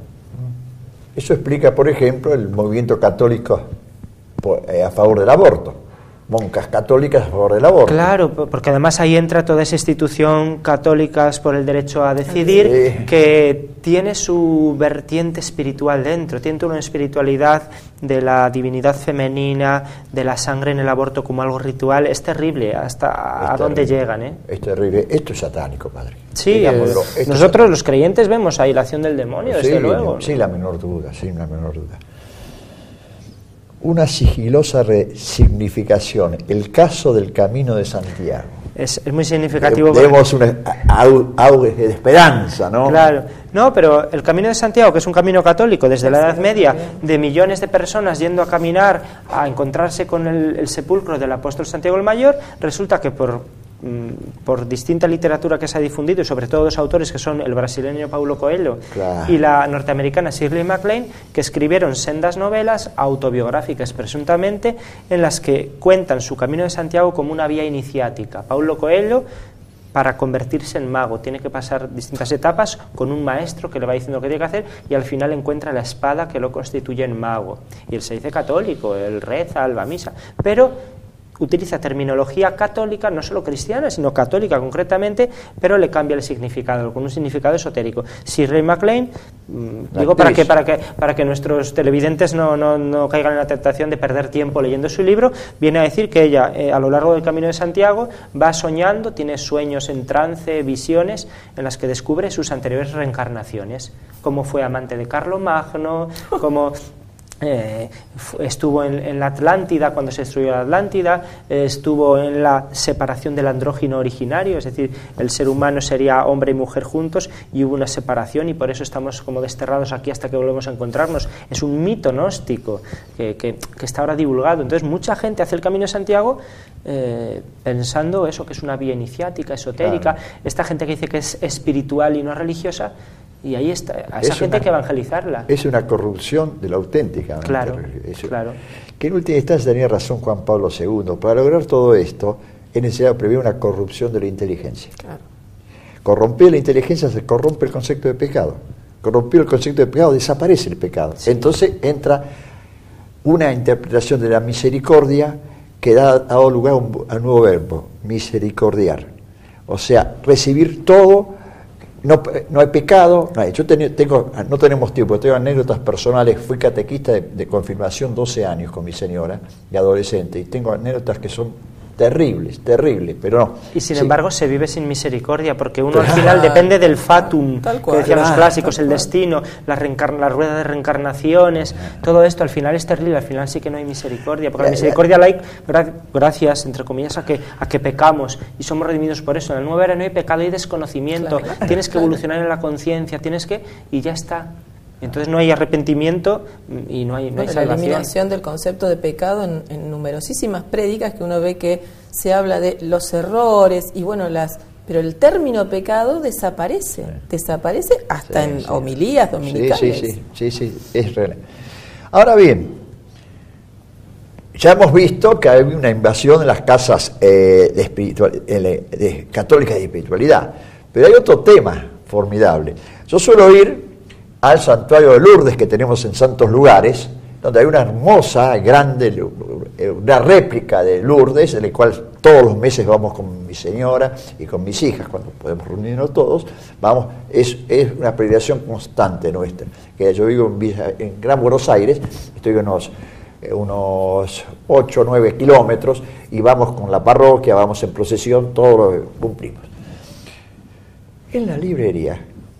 Eso explica, por ejemplo, el movimiento católico por, eh, a favor del aborto. Monjas católicas a favor del aborto. Claro, porque además ahí entra toda esa institución Católicas por el Derecho a Decidir, sí. que tiene su vertiente espiritual dentro, tiene una espiritualidad de la divinidad femenina, de la sangre en el aborto como algo ritual. Es terrible hasta es a dónde llegan, ¿eh? Es terrible. Esto es satánico, padre. Sí, es, nosotros los creyentes vemos ahí la acción del demonio, sí, desde luego. Sí, ¿no? La menor duda, sí, la menor duda. Una sigilosa resignificación, el caso del Camino de Santiago. Es, es muy significativo. Vemos un auge de esperanza, ¿no? Claro, no, pero el Camino de Santiago, que es un camino católico desde la Edad Media, de millones de personas yendo a caminar a encontrarse con el, el sepulcro del apóstol Santiago el Mayor, resulta que por por distinta literatura que se ha difundido, y sobre todo dos autores que son el brasileño Paulo Coelho, claro, y la norteamericana Shirley MacLaine, que escribieron sendas novelas autobiográficas presuntamente, en las que cuentan su Camino de Santiago como una vía iniciática. Paulo Coelho, para convertirse en mago, tiene que pasar distintas etapas con un maestro que le va diciendo lo que tiene que hacer, y al final encuentra la espada que lo constituye en mago. Y él se dice católico, él reza, él va a misa, pero utiliza terminología católica, no solo cristiana, sino católica concretamente, pero le cambia el significado, con un significado esotérico. Shirley MacLaine, mmm, digo para que, para, que, para que nuestros televidentes no, no, no caigan en la tentación de perder tiempo leyendo su libro, viene a decir que ella, eh, a lo largo del Camino de Santiago, va soñando, tiene sueños en trance, visiones, en las que descubre sus anteriores reencarnaciones, cómo fue amante de Carlomagno, cómo... Eh, estuvo en, en la Atlántida cuando se destruyó la Atlántida, eh, estuvo en la separación del andrógino originario, es decir, el ser humano sería hombre y mujer juntos y hubo una separación y por eso estamos como desterrados aquí hasta que volvemos a encontrarnos. Es un mito gnóstico que, que, que está ahora divulgado. Entonces mucha gente hace el Camino de Santiago eh, pensando eso, que es una vía iniciática, esotérica. Claro. Esta gente que dice que es espiritual y no religiosa, y ahí está, a esa es gente una, hay que evangelizarla. Es una corrupción de la auténtica. Claro, eso, claro. Que en última instancia tenía razón Juan Pablo segundo. Para lograr todo esto es necesario prever una corrupción de la inteligencia. Claro. Corromper la inteligencia se corrompe el concepto de pecado. Corromper el concepto de pecado, desaparece el pecado. Sí. Entonces entra una interpretación de la misericordia que da, ha dado lugar a un, a un nuevo verbo, misericordiar. O sea, recibir todo. No, no hay pecado, no, hay. Yo ten, tengo, no tenemos tiempo, tengo anécdotas personales, fui catequista de, de confirmación doce años con mi señora, de adolescente, y tengo anécdotas que son terribles, terribles, pero no. Y sin sí. embargo se vive sin misericordia, porque uno al final depende del fatum, tal cual, que decían los clásicos, el cual. destino, la, reencarna, la rueda de reencarnaciones, todo esto al final es terrible, al final sí que no hay misericordia, porque la misericordia la hay gra gracias, entre comillas, a que, a que pecamos y somos redimidos por eso. En la nueva era no hay pecado, hay desconocimiento, claro, tienes que claro. evolucionar en la conciencia, tienes que... y ya está. Entonces no hay arrepentimiento y no hay, no bueno, hay la salvación. eliminación del concepto de pecado en, en numerosísimas prédicas que uno ve que se habla de los errores y bueno, las pero el término pecado desaparece, sí. desaparece hasta sí, en sí. homilías dominicales. Sí, sí, sí, sí, sí, es real. Ahora bien, ya hemos visto que hay una invasión en las casas eh, de, espiritual, de, de católicas de espiritualidad, pero hay otro tema formidable. Yo suelo ir al santuario de Lourdes que tenemos en Santos Lugares, donde hay una hermosa, grande, una réplica de Lourdes, en la cual todos los meses vamos con mi señora y con mis hijas, cuando podemos reunirnos todos, vamos, es, es una peregrinación constante nuestra. Que yo vivo en, Villa, en Gran Buenos Aires, estoy unos, unos ocho o nueve kilómetros, y vamos con la parroquia, vamos en procesión, todo lo cumplimos. En la librería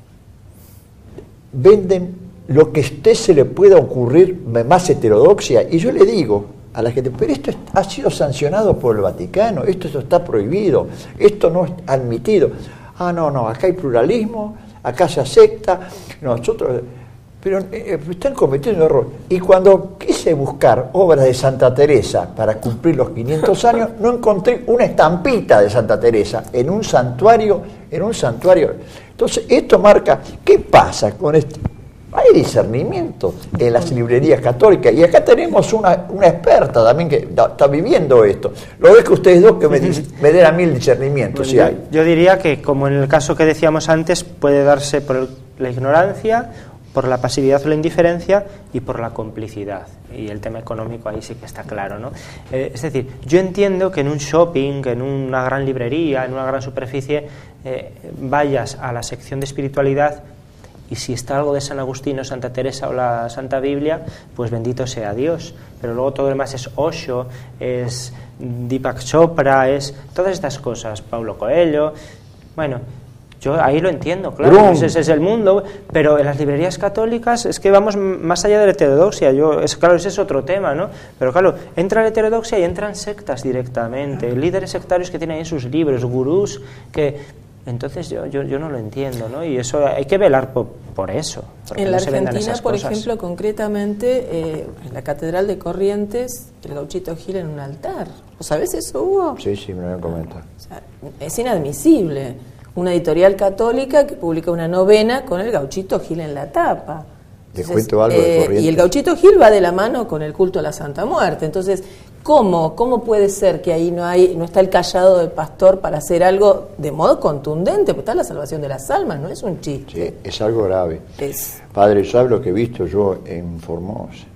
venden lo que a usted se le pueda ocurrir más heterodoxia, y yo le digo a la gente, pero esto ha sido sancionado por el Vaticano, esto, esto está prohibido, esto no es admitido. Ah, no, no, acá hay pluralismo, acá se acepta, nosotros, pero eh, están cometiendo error. Y cuando quise buscar obras de Santa Teresa para cumplir los quinientos años, no encontré una estampita de Santa Teresa en un santuario, en un santuario. Entonces, esto marca, ¿qué pasa con esto? Hay discernimiento en las librerías católicas, y acá tenemos una, una experta también que da, está viviendo esto. Lo ves que ustedes dos que me, me den a mí el discernimiento, bueno, si yo, hay. Yo diría que, como en el caso que decíamos antes, puede darse por el, la ignorancia, por la pasividad o la indiferencia y por la complicidad. Y el tema económico ahí sí que está claro, ¿no? Eh, es decir, yo entiendo que en un shopping, en una gran librería, en una gran superficie, eh, vayas a la sección de espiritualidad y si está algo de San Agustín o Santa Teresa o la Santa Biblia, pues bendito sea Dios. Pero luego todo lo demás es Osho, es Deepak Chopra, es todas estas cosas, Paulo Coelho. Bueno, yo ahí lo entiendo, claro, ese, ese es el mundo, pero en las librerías católicas es que vamos más allá de la heterodoxia. Yo, es, claro, ese es otro tema, ¿no? Pero claro, entra la heterodoxia y entran sectas directamente, líderes sectarios que tienen ahí sus libros, gurús que... Entonces yo, yo, yo no lo entiendo, ¿no? Y eso hay que velar por, por eso. En la Argentina, por ejemplo, concretamente, eh, en la Catedral de Corrientes, el Gauchito Gil en un altar. ¿O sabés eso, Hugo? Sí, sí, me lo comenta. O sea, es inadmisible. Una editorial católica que publica una novena con el Gauchito Gil en la tapa. Les cuento algo de Corrientes. Y el Gauchito Gil va de la mano con el culto a la Santa Muerte. Entonces, ¿cómo? ¿Cómo puede ser que ahí no hay, no está el callado del pastor para hacer algo de modo contundente? Porque está la salvación de las almas, no es un chiste. Sí, es algo grave. Es... Padre, ¿sabes lo que he visto yo en Formosa?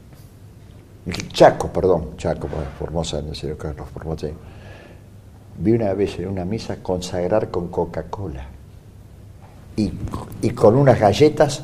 Chaco, perdón, Chaco, Formosa, no sé lo que es Formosa. Vi una vez en una misa consagrar con Coca-Cola y, y con unas galletas.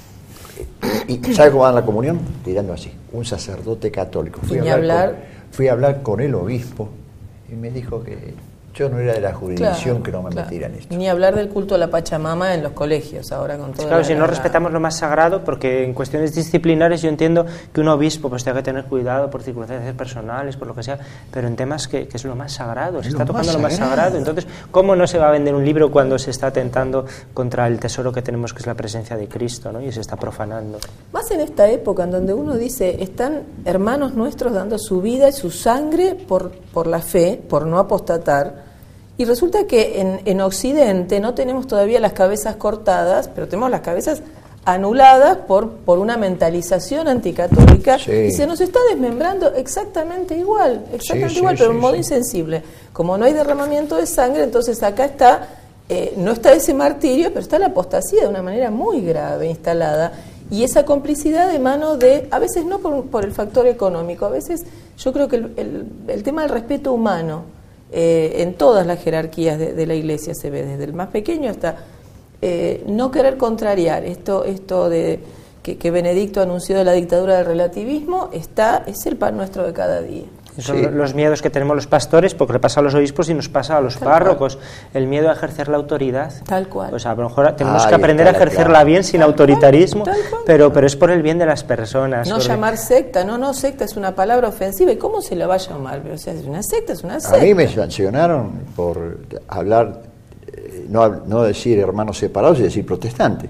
¿Y sabes cómo dan la comunión? Tirando así, un sacerdote católico. Fui, a hablar, con, fui a hablar con el obispo y me dijo que yo no era de la jurisdicción, claro, que no me claro. metieran esto. Ni hablar del culto a la Pachamama en los colegios, ahora con todo. Claro, si no respetamos lo más sagrado, porque en cuestiones disciplinares yo entiendo que un obispo pues tenga que tener cuidado por circunstancias personales, por lo que sea, pero en temas que, que es lo más sagrado, se está tocando lo más sagrado. Entonces, ¿cómo no se va a vender un libro cuando se está atentando contra el tesoro que tenemos, que es la presencia de Cristo, ¿no? Y se está profanando? Más en esta época en donde uno dice, están hermanos nuestros dando su vida y su sangre por, por la fe, por no apostatar. Y resulta que en, en Occidente no tenemos todavía las cabezas cortadas, pero tenemos las cabezas anuladas por, por una mentalización anticatólica, sí. Y se nos está desmembrando exactamente igual, exactamente sí, igual, sí, pero de un modo sí. insensible. Como no hay derramamiento de sangre, entonces acá está, eh, no está ese martirio, pero está la apostasía de una manera muy grave instalada. Y esa complicidad de mano de, a veces no por, por el factor económico, a veces yo creo que el, el, el tema del respeto humano, Eh, en todas las jerarquías de, de la Iglesia se ve, desde el más pequeño hasta eh, no querer contrariar esto esto de que, que Benedicto anunció de la dictadura del relativismo, está es el pan nuestro de cada día. Son sí. los miedos que tenemos los pastores, porque le pasa a los obispos y nos pasa a los Tal párrocos. Cual. El miedo a ejercer la autoridad. Tal cual. O sea, a lo mejor tenemos Ahí que aprender a ejercerla claro. bien sin Tal autoritarismo, cual, tal cual. pero, pero es por el bien de las personas. No porque... llamar secta, no, no, secta es una palabra ofensiva. ¿Y cómo se la va a llamar? O sea, una secta es una secta. A mí me sancionaron por hablar, no, no decir hermanos separados y decir protestante.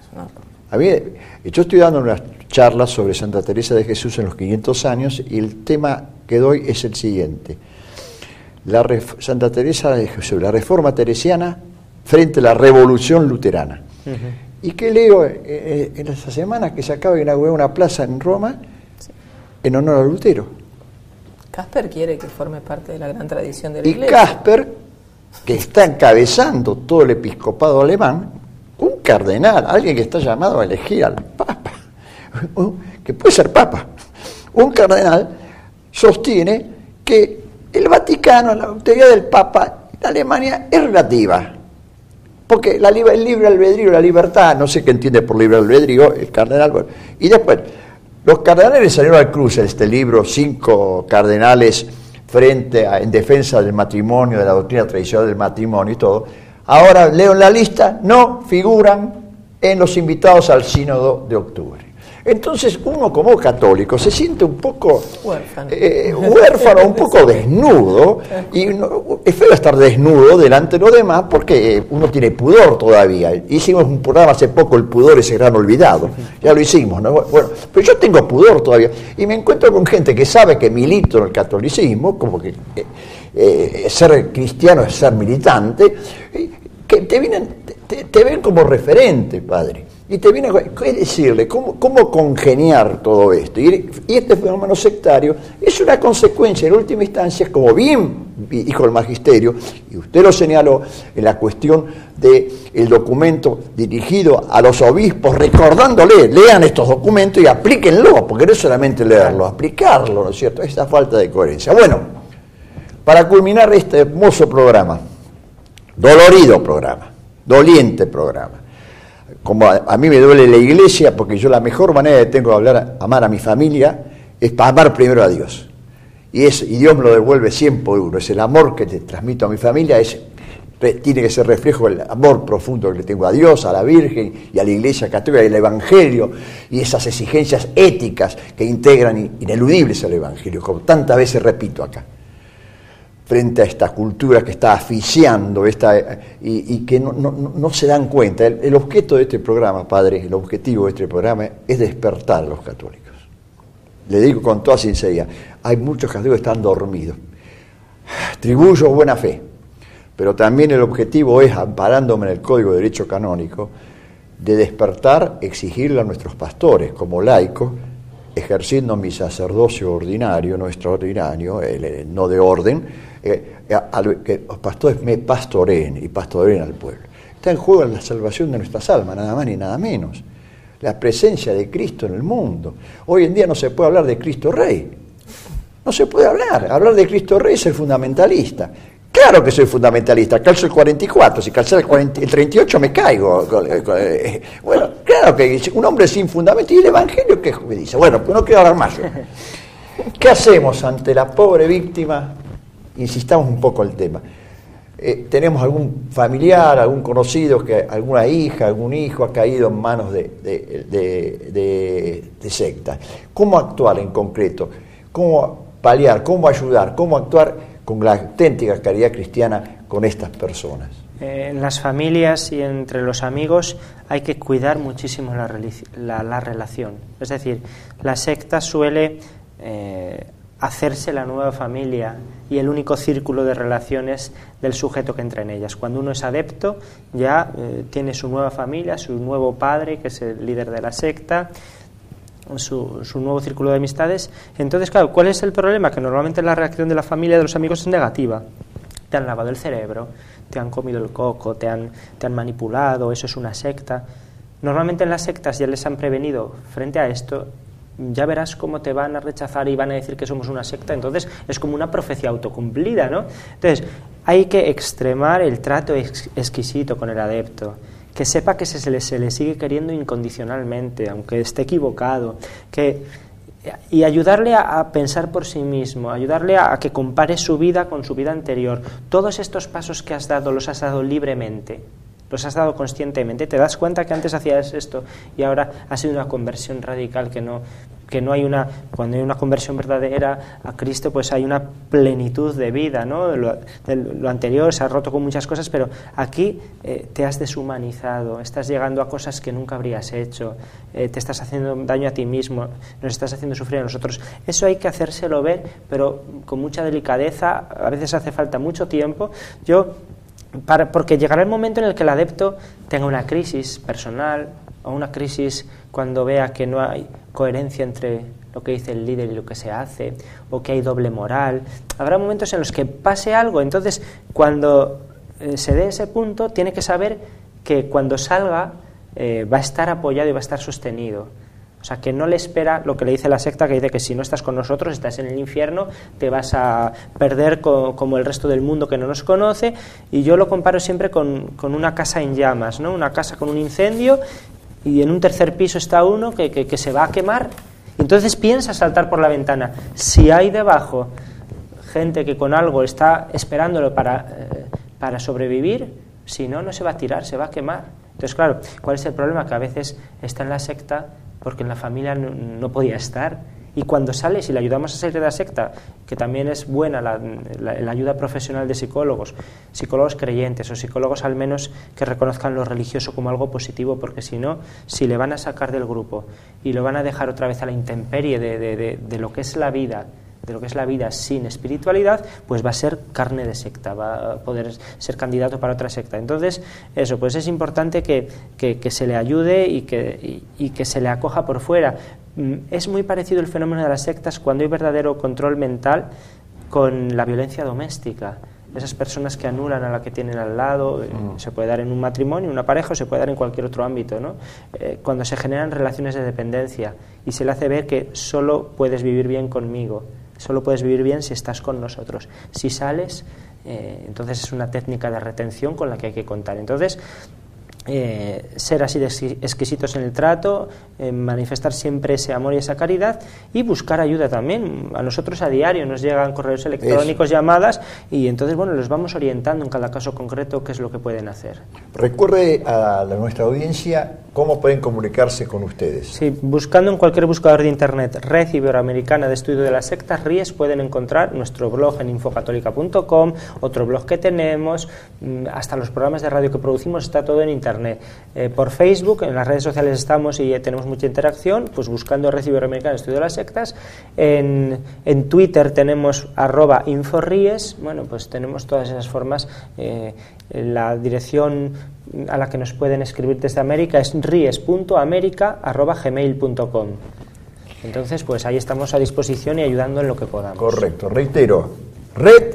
A mí, yo estoy dando unas charlas sobre Santa Teresa de Jesús en los quinientos años y el tema que doy es el siguiente. La ref, Santa Teresa de Jesús, la reforma teresiana frente a la revolución luterana. Uh-huh. ¿Y qué leo eh, en esta semana? Que se acaba de inaugurar una plaza en Roma sí. en honor a Lutero. Casper quiere que forme parte de la gran tradición de la y Iglesia. Y Casper, que está encabezando todo el episcopado alemán, un cardenal, alguien que está llamado a elegir al Papa, que puede ser Papa, un cardenal sostiene que el Vaticano, la autoridad del Papa en Alemania es relativa, porque la, el libre albedrío, la libertad, no sé qué entiende por libre albedrío el cardenal, y después los cardenales salieron al cruce, este libro, cinco cardenales frente a, en defensa del matrimonio, de la doctrina tradicional del matrimonio y todo. Ahora leo en la lista, no figuran en los invitados al sínodo de octubre. Entonces uno como católico se siente un poco huérfano, eh, huérfano un poco desnudo, y no, es feo estar desnudo delante de los demás porque uno tiene pudor todavía. Hicimos un programa hace poco, el pudor ese gran olvidado, ya lo hicimos, ¿no? Bueno, pero yo tengo pudor todavía y me encuentro con gente que sabe que milito en el catolicismo, como que eh, eh, ser cristiano es ser militante, que te vienen, te, te ven como referente, padre. Y te viene a ¿qué decirle? ¿Cómo, cómo congeniar todo esto? Y, y este fenómeno sectario es una consecuencia, en última instancia, como bien dijo el magisterio, y usted lo señaló en la cuestión del documento dirigido a los obispos, recordándole, lean estos documentos y aplíquenlo, porque no es solamente leerlo, aplicarlo, ¿no es cierto? Esta falta de coherencia. Bueno, para culminar este hermoso programa, dolorido programa, doliente programa, como a, a mí me duele la iglesia, porque yo la mejor manera que tengo de hablar, amar a mi familia, es para amar primero a Dios. Y, es, y Dios me lo devuelve cien por uno. Es el amor que te transmito a mi familia, es, tiene que ser reflejo del amor profundo que le tengo a Dios, a la Virgen y a la Iglesia Católica y al Evangelio, y esas exigencias éticas que integran ineludibles al Evangelio, como tantas veces repito acá, frente a esta cultura que está asfixiando esta, y, y que no, no, no se dan cuenta. El, el objeto de este programa, padre, el objetivo de este programa es despertar a los católicos. Le digo con toda sinceridad, hay muchos católicos que están dormidos. Atribuyo buena fe, pero también el objetivo es, amparándome en el Código de Derecho Canónico, de despertar, exigirle a nuestros pastores como laicos, ejerciendo mi sacerdocio ordinario, no extraordinario, el, el, no de orden, eh, a, a, que los pastores me pastoreen y pastoreen al pueblo. Está en juego la salvación de nuestras almas, nada más ni nada menos. La presencia de Cristo en el mundo. Hoy en día no se puede hablar de Cristo Rey. No se puede hablar. Hablar de Cristo Rey es ser fundamentalista. Claro que soy fundamentalista, calzo el cuarenta y cuatro, si calzo el, cuarenta, el treinta y ocho me caigo. Bueno, claro que un hombre sin fundamento. ¿Y el Evangelio qué me dice? Bueno, pues no quiero hablar más yo. ¿Qué hacemos ante la pobre víctima? Insistamos un poco el tema. Eh, tenemos algún familiar, algún conocido, que alguna hija, algún hijo ha caído en manos de, de, de, de, de sectas. ¿Cómo actuar en concreto? ¿Cómo paliar? ¿Cómo ayudar? ¿Cómo actuar con la auténtica caridad cristiana con estas personas? Eh, en las familias y entre los amigos hay que cuidar muchísimo la, la, la relación. Es decir, la secta suele eh, hacerse la nueva familia y el único círculo de relaciones del sujeto que entra en ellas. Cuando uno es adepto, ya eh, tiene su nueva familia, su nuevo padre, que es el líder de la secta, su, su nuevo círculo de amistades. Entonces, claro, ¿cuál es el problema? Que normalmente la reacción de la familia de los amigos es negativa. Te han lavado el cerebro, te han comido el coco, te han, te han manipulado, eso es una secta. Normalmente en las sectas ya les han prevenido frente a esto. Ya verás cómo te van a rechazar y van a decir que somos una secta. Entonces es como una profecía autocumplida, ¿no? Entonces hay que extremar el trato ex- exquisito con el adepto, que sepa que se le, se le sigue queriendo incondicionalmente, aunque esté equivocado, que y ayudarle a, a pensar por sí mismo, ayudarle a, a que compare su vida con su vida anterior. Todos estos pasos que has dado los has dado libremente, los has dado conscientemente. Te das cuenta que antes hacías esto y ahora ha sido una conversión radical, que no, que no hay una, cuando hay una conversión verdadera a Cristo, pues hay una plenitud de vida, ¿no? Lo, de, lo anterior se ha roto con muchas cosas, pero aquí eh, te has deshumanizado, estás llegando a cosas que nunca habrías hecho, eh, te estás haciendo daño a ti mismo, nos estás haciendo sufrir a nosotros. Eso hay que hacérselo ver, pero con mucha delicadeza. A veces hace falta mucho tiempo. Yo Para, porque llegará el momento en el que el adepto tenga una crisis personal o una crisis cuando vea que no hay coherencia entre lo que dice el líder y lo que se hace, o que hay doble moral. Habrá momentos en los que pase algo. Entonces, cuando eh, se dé ese punto, tiene que saber que cuando salga eh, va a estar apoyado y va a estar sostenido. O sea, que no le espera lo que le dice la secta, que dice que si no estás con nosotros, estás en el infierno, te vas a perder co como el resto del mundo que no nos conoce. Y yo lo comparo siempre con, con una casa en llamas, ¿no? Una casa con un incendio y en un tercer piso está uno que, que, que se va a quemar. Entonces piensa saltar por la ventana. Si hay debajo gente que con algo está esperándolo para, eh, para sobrevivir, si no, no se va a tirar, se va a quemar. Entonces, claro, ¿cuál es el problema? Que a veces está en la secta porque en la familia no, no podía estar, y cuando sale, si le ayudamos a salir de la secta, que también es buena la, la, la ayuda profesional de psicólogos, psicólogos creyentes o psicólogos al menos que reconozcan lo religioso como algo positivo, porque si no, si le van a sacar del grupo y lo van a dejar otra vez a la intemperie de, de, de, de lo que es la vida, de lo que es la vida sin espiritualidad, pues va a ser carne de secta, va a poder ser candidato para otra secta. Entonces, eso, pues es importante que, que, que se le ayude y que, y, y que se le acoja por fuera. Es muy parecido el fenómeno de las sectas cuando hay verdadero control mental con la violencia doméstica. Esas personas que anulan a la que tienen al lado, mm. se puede dar en un matrimonio, en una pareja, o se puede dar en cualquier otro ámbito, ¿no? Eh, cuando se generan relaciones de dependencia y se le hace ver que solo puedes vivir bien conmigo, solo puedes vivir bien si estás con nosotros. Si sales, eh, entonces es una técnica de retención con la que hay que contar. Entonces, eh, ser así de exquisitos en el trato, eh, manifestar siempre ese amor y esa caridad y buscar ayuda también. A nosotros a diario nos llegan correos electrónicos, Eso. llamadas, y entonces, bueno, los vamos orientando en cada caso concreto qué es lo que pueden hacer. Recuerde a la, nuestra audiencia cómo pueden comunicarse con ustedes. Sí, buscando en cualquier buscador de internet Red Iberoamericana de Estudio de las Sectas, RIES, pueden encontrar nuestro blog en infocatólica punto com, otro blog que tenemos, hasta los programas de radio que producimos, está todo en internet. Eh, por Facebook, en las redes sociales estamos y eh, tenemos mucha interacción, pues buscando Red Iberoamericana de Estudio de las Sectas. En, en Twitter tenemos arroba inforries. Bueno, pues tenemos todas esas formas. Eh, la dirección a la que nos pueden escribir desde América es ries punto america arroba gmail punto com. Entonces, pues ahí estamos a disposición y ayudando en lo que podamos. Correcto, reitero, Red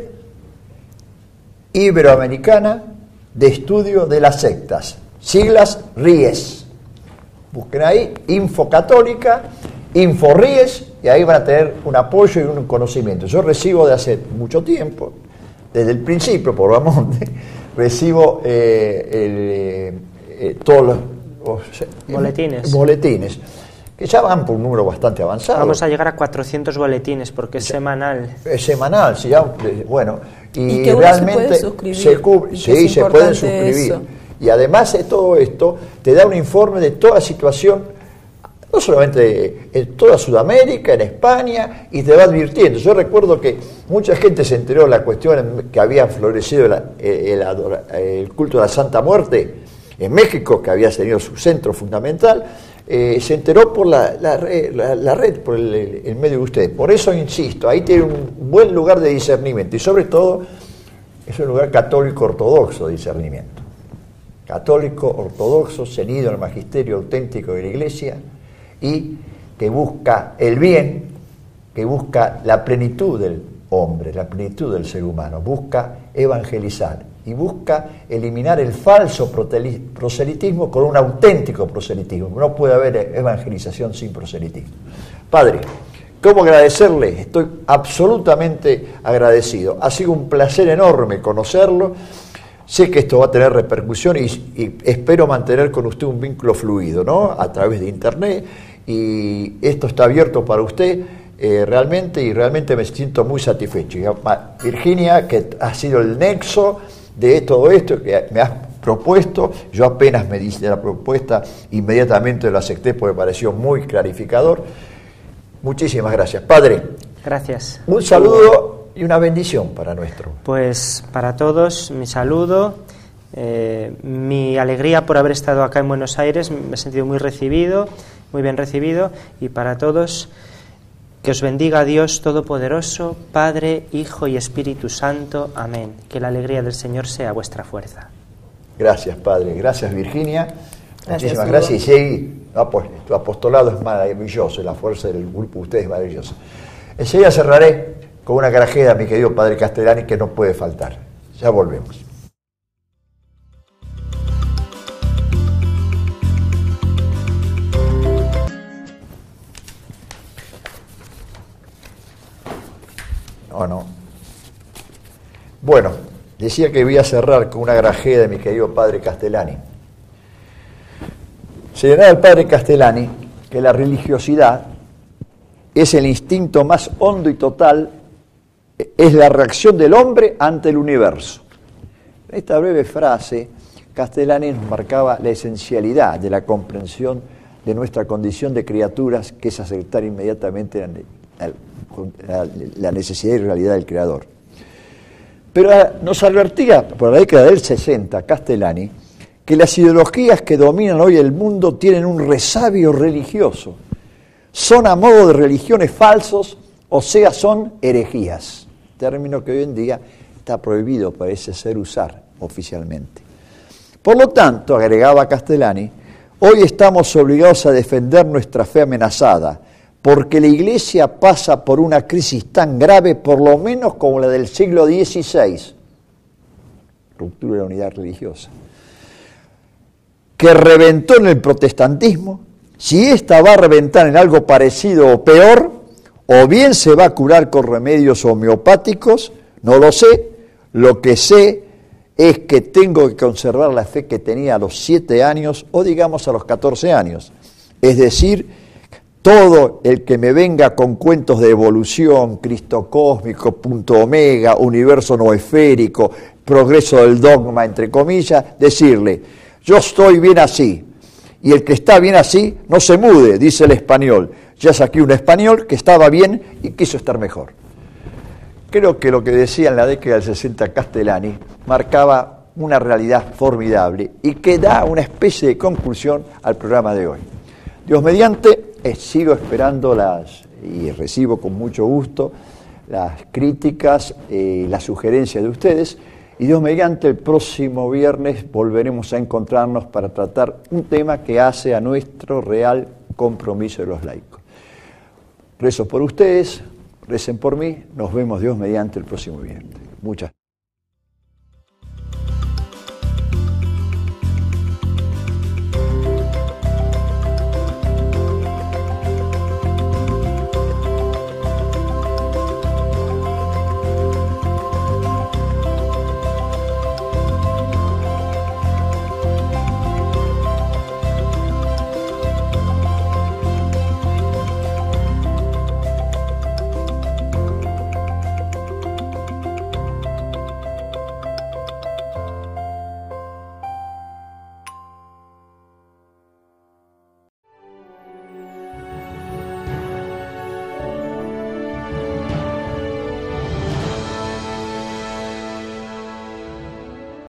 Iberoamericana de Estudio de las Sectas, siglas RIES. Busquen ahí, Info Católica, Info RIES, y ahí van a tener un apoyo y un conocimiento. Yo recibo de hace mucho tiempo, desde el principio, por Bamonte, recibo eh, el, eh, eh, todos los, los eh, boletines. boletines, que ya van por un número bastante avanzado. Vamos a llegar a cuatrocientos boletines, porque es ya, semanal. Es semanal, sí, ya, bueno, y, y que realmente se, puede se cubre, sí, se pueden suscribir. Eso. Y además de todo esto, te da un informe de toda situación, no solamente en toda Sudamérica, en España, y te va advirtiendo. Yo recuerdo que mucha gente se enteró de la cuestión que había florecido el, el, el, el culto de la Santa Muerte en México, que había tenido su centro fundamental, eh, se enteró por la, la, la, la red, por el, el medio de ustedes. Por eso insisto, ahí tiene un buen lugar de discernimiento, y sobre todo es un lugar católico ortodoxo de discernimiento. Católico ortodoxo, cenido en el magisterio auténtico de la Iglesia, y que busca el bien, que busca la plenitud del hombre, la plenitud del ser humano, busca evangelizar y busca eliminar el falso proselitismo con un auténtico proselitismo. No puede haber evangelización sin proselitismo. Padre, ¿cómo agradecerle? Estoy absolutamente agradecido. Ha sido un placer enorme conocerlo. Sé que esto va a tener repercusión y, y espero mantener con usted un vínculo fluido, ¿no? A través de internet, y esto está abierto para usted eh, realmente, y realmente me siento muy satisfecho. Virginia, que ha sido el nexo de todo esto que me has propuesto, yo apenas me diste la propuesta, inmediatamente lo acepté porque me pareció muy clarificador. Muchísimas gracias. Padre, gracias. Un saludo y una bendición para nuestro. Pues para todos, mi saludo, eh, mi alegría por haber estado acá en Buenos Aires, me he sentido muy recibido, muy bien recibido, y para todos, que os bendiga Dios Todopoderoso, Padre, Hijo y Espíritu Santo. Amén. Que la alegría del Señor sea vuestra fuerza. Gracias, Padre. Gracias, Virginia. Gracias, Muchísimas Hugo. gracias. Y seguí. Tu apostolado es maravilloso, la fuerza del grupo de ustedes es maravillosa. Enseguida cerraré con una grajeda, mi querido Padre Castellani, que no puede faltar. Ya volvemos. No, no. Bueno, decía que voy a cerrar con una grajeda de mi querido Padre Castellani. Señalaba el Padre Castellani que la religiosidad es el instinto más hondo y total, es la reacción del hombre ante el universo. En esta breve frase, Castellani nos marcaba la esencialidad de la comprensión de nuestra condición de criaturas, que es aceptar inmediatamente la, la, la necesidad y realidad del Creador. Pero nos advertía por la década del sesenta, Castellani, que las ideologías que dominan hoy el mundo tienen un resabio religioso. Son a modo de religiones falsos, o sea, son herejías. Término que hoy en día está prohibido, parece ser, usar oficialmente. Por lo tanto, agregaba Castellani, hoy estamos obligados a defender nuestra fe amenazada, porque la Iglesia pasa por una crisis tan grave, por lo menos como la del siglo dieciséis, ruptura de la unidad religiosa, que reventó en el protestantismo. Si esta va a reventar en algo parecido o peor, o bien se va a curar con remedios homeopáticos, no lo sé. Lo que sé es que tengo que conservar la fe que tenía a los siete años, o digamos a los catorce años. Es decir, todo el que me venga con cuentos de evolución, Cristo cósmico, punto omega, universo no esférico, progreso del dogma, entre comillas, decirle: yo estoy bien así, y el que está bien así no se mude, dice el español. Ya saqué un español que estaba bien y quiso estar mejor. Creo que lo que decía en la década del sesenta Castellani marcaba una realidad formidable y que da una especie de conclusión al programa de hoy. Dios mediante, eh, sigo esperando las, y recibo con mucho gusto, las críticas, eh, las sugerencias de ustedes. Y Dios mediante, el próximo viernes volveremos a encontrarnos para tratar un tema que hace a nuestro real compromiso de los laicos. Rezo por ustedes, recen por mí, nos vemos Dios mediante el próximo viernes. Muchas gracias.